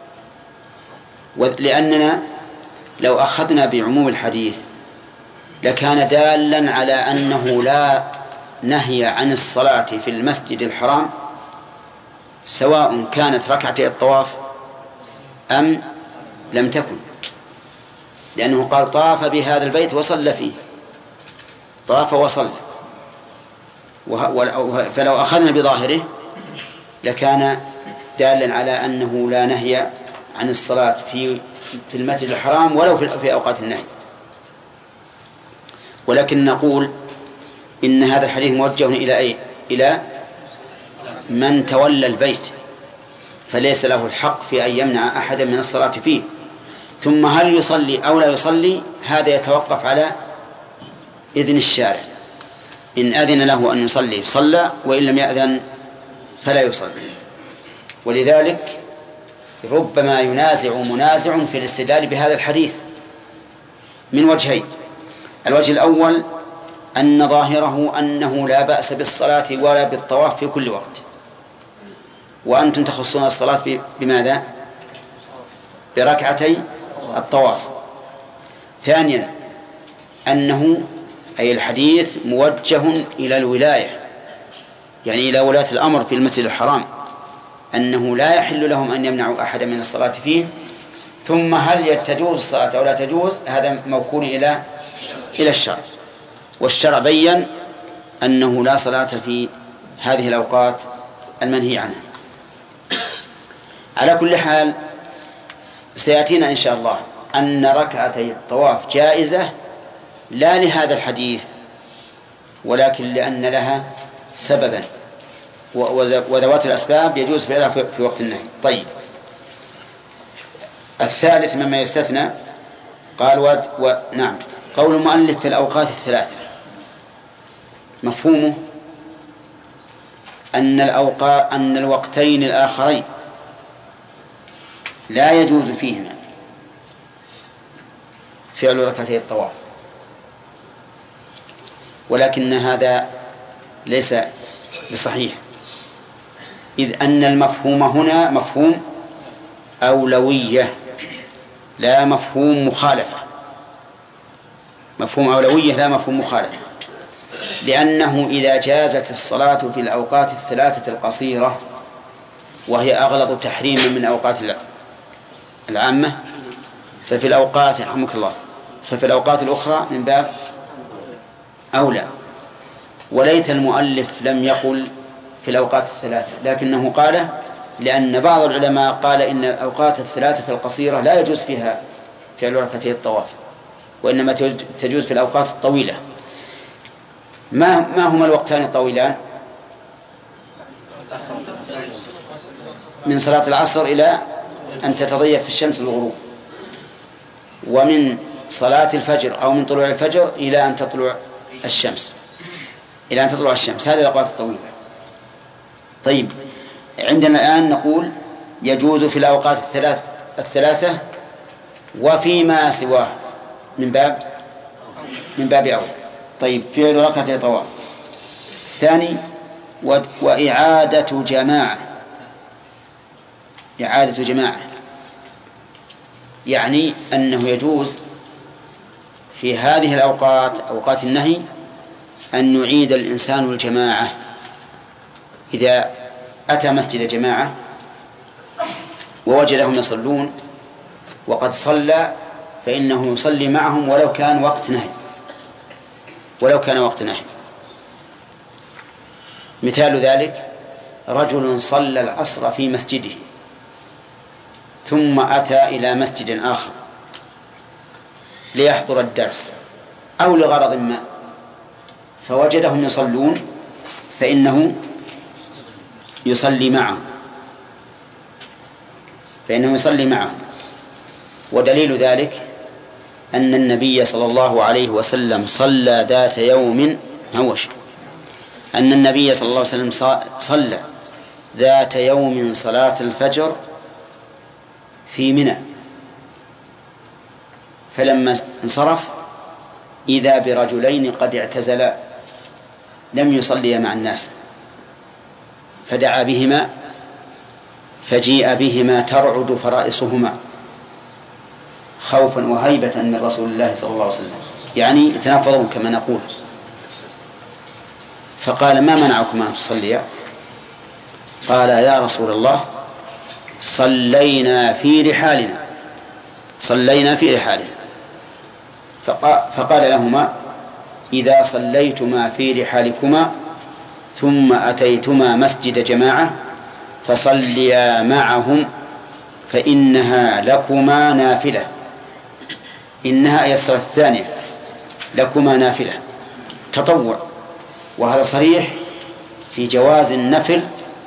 لأننا لو أخذنا بعموم الحديث لكان دالا على أنه لا نهي عن الصلاة في المسجد الحرام سواء كانت ركعتي الطواف أم لم تكن، لأنه قال طاف بهذا البيت وصلى فيه، طاف وصلى، فلو أخذنا بظاهره لكان دالا على أنه لا نهي عن الصلاة في في المسجد الحرام ولو في أوقات النهي. ولكن نقول إن هذا الحديث موجه إلى أي؟ إلى من تولى البيت، فليس له الحق في أن يمنع أحدا من الصلاة فيه. ثم هل يصلي أو لا يصلي هذا يتوقف على إذن الشارع، إن أذن له أن يصلي صلى، وإن لم يأذن فلا يصلي. ولذلك ربما ينازع منازع في الاستدلال بهذا الحديث من وجهين. الوجه الأول أن ظاهره أنه لا بأس بالصلاة ولا بالطواف في كل وقت، وأنتم تخصون الصلاة بماذا؟ بركعتي الطواف. ثانيا أنه أي الحديث موجه إلى الولاية، يعني إلى ولاة الأمر في المسجد الحرام، أنه لا يحل لهم أن يمنعوا أحدا من الصلاة فيه. ثم هل تجوز الصلاة أو لا تجوز هذا موكول إلى إلى الشرع، والشرع بيّن أنه لا صلاة في هذه الأوقات المنهي عنها. على كل حال سيأتينا إن شاء الله أن ركعتي الطواف جائزة لا لهذا الحديث ولكن لأن لها سببا، وذوات الأسباب يجوز فعلها في وقت النهي. طيب، الثالث مما يستثنى قال و... و... نعم قول المؤلف في الأوقات الثلاثة، مفهومه أن الأوقات أن الوقتين الآخرين لا يجوز فيهما فعل ركعتي الطواف، ولكن هذا ليس بصحيح، إذ أن المفهوم هنا مفهوم أولوية لا مفهوم مخالفة، مفهوم أولوية لا مفهوم مخالفة، لأنه إذا جازت الصلاة في الأوقات الثلاثة القصيرة وهي أغلظ تحريما من أوقات العامة، ففي الأوقات رحمك الله ففي الأوقات الأخرى من باب أولى. وليت المؤلف لم يقل في الأوقات الثلاثة، لكنه قال لأن بعض العلماء قال إن الأوقات الثلاثة القصيرة لا يجوز فيها فعل ركعتي الطواف، وإنما تجوز في الأوقات الطويلة. ما ما هما الوقتان الطويلان؟ من صلاة العصر إلى أن تتضيق في الشمس الغروب، ومن صلاة الفجر أو من طلوع الفجر إلى أن تطلع الشمس إلى أن تطلع الشمس هذه الأوقات الطويلة. طيب، عندنا الآن نقول يجوز في الأوقات الثلاث الثلاثة وفيما سواه من باب من باب أول. طيب، فعل ركعتي طواف. الثاني وإعادة جماعة، إعادة جماعة يعني أنه يجوز في هذه الأوقات أوقات النهي أن يعيد الإنسان الجماعة إذا أتى مسجد جماعة ووجدهم يصلون وقد صلى فإنه يصلي معهم ولو كان وقت نهي ولو كان وقت نهي. مثال ذلك رجل صلى العصر في مسجده ثم أتى إلى مسجد آخر ليحضر الدرس أو لغرض ما فوجدهم يصلون فإنه يصلي معهم فإنه يصلي معهم ودليل ذلك أن النبي صلى الله عليه وسلم صلى ذات يوم هوش أن النبي صلى الله عليه وسلم صلى ذات يوم صلاة الفجر في منى، فلما انصرف إذا برجلين قد اعتزلا لم يصلي مع الناس فدعا بهما فجيء بهما ترعد فرائصهما خوفا وهيبة من رسول الله صلى الله عليه وسلم، يعني يتنفضون كما نقول. فقال ما منعكما أن تصليا؟ قال يا رسول الله صلينا في رحالنا صلينا في رحالنا فقال لهما إذا صليتما في رحالكما ثم أتيتما مسجد جماعة فصليا معهم فإنها لكما نافلة. إنها أي الصلاة الثانية لكما نافلة تطوع، وهذا صريح في جواز النفل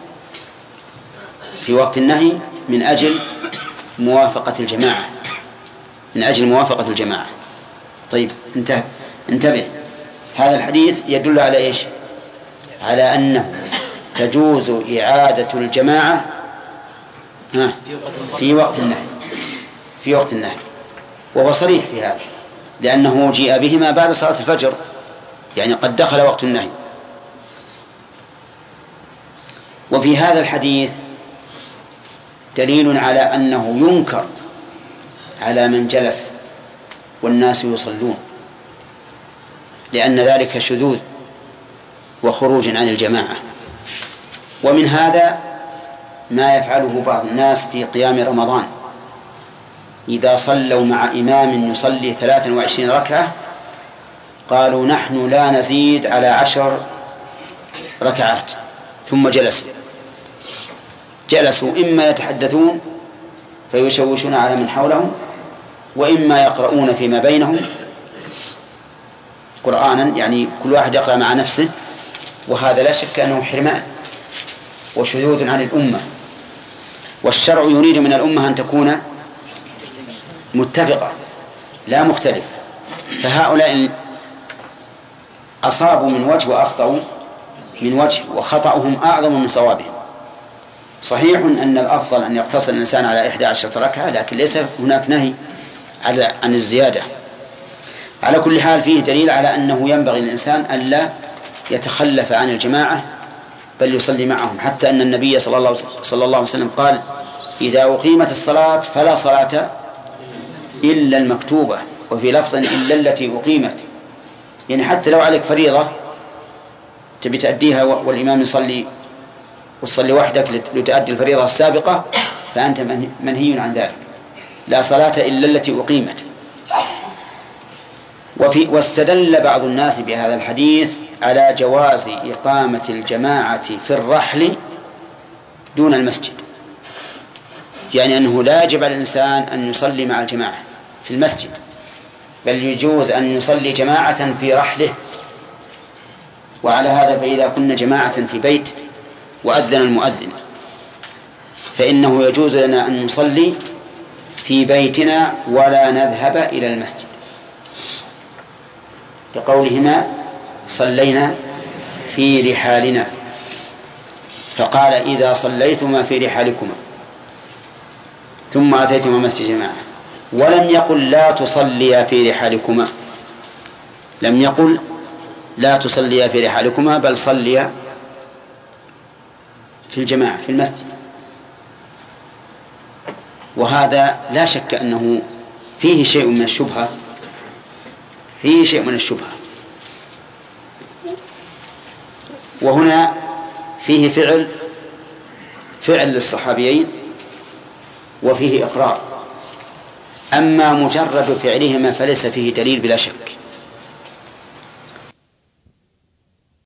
في وقت النهي من أجل موافقة الجماعة من أجل موافقة الجماعة. طيب، انتبه انتبه هذا الحديث يدل على إيش؟ على أنه تجوز إعادة الجماعة ها في وقت النهي في وقت النهي وهو صريح في هذا لأنه جيء بهما بعد صلاة الفجر، يعني قد دخل وقت النهي. وفي هذا الحديث دليل على أنه ينكر على من جلس والناس يصلون، لأن ذلك شذوذ وخروج عن الجماعة. ومن هذا ما يفعله بعض الناس في قيام رمضان إذا صلوا مع إمام يصلي ثلاثا وعشرين ركعة قالوا نحن لا نزيد على عشر ركعات، ثم جلسوا جلسوا إما يتحدثون فيشوشون على من حولهم، وإما يقرؤون فيما بينهم قرآنا، يعني كل واحد يقرأ مع نفسه، وهذا لا شك أنه حرمان وشذوذ عن الأمة، والشرع يريد من الأمة أن تكون متفقة لا مختلفة، فهؤلاء أصابوا من وجه وأخطأوا من وجه، وخطأهم أعظم من صوابهم. صحيح أن الأفضل أن يقتصر الإنسان على إحدى عشرة ركعة، لكن ليس هناك نهي على عن الزيادة. على كل حال فيه دليل على أنه ينبغي للإنسان ألا يتخلف عن الجماعة بل يصلي معهم، حتى أن النبي صلى الله صلى الله عليه وسلم قال إذا أقيمت الصلاة فلا صلاة إلا المكتوبة، وفي لفظ إلا التي أقيمت، يعني حتى لو عليك فريضة تبي تأديها والإمام يصلي وتصلي وحدك لتؤدي الفريضة السابقة فأنت منهي عن ذلك، لا صلاة إلا التي أقيمت. وفي واستدل بعض الناس بهذا الحديث على جواز إقامة الجماعة في الرحل دون المسجد، يعني أنه لا يجب على الإنسان أن يصلي مع الجماعة في المسجد، بل يجوز أن يصلي جماعة في رحله. وعلى هذا فإذا كنا جماعة في بيت وأذن المؤذن فإنه يجوز لنا أن نصلي في بيتنا ولا نذهب إلى المسجد، لقولهما صلينا في رحالنا، فقال إذا صليتما في رحالكما ثم أتيتما مسجد جماعة، ولم يقل لا تصليا في رحالكما، لم يقل لا تصليا في رحالكما بل صليا في الجماعة في المسجد. وهذا لا شك أنه فيه شيء من الشبهة فيه شيء من الشبهة وهنا فيه فعل فعل للصحابيين وفيه إقرار، أما مجرد فعلهما فليس فيه دليل بلا شك،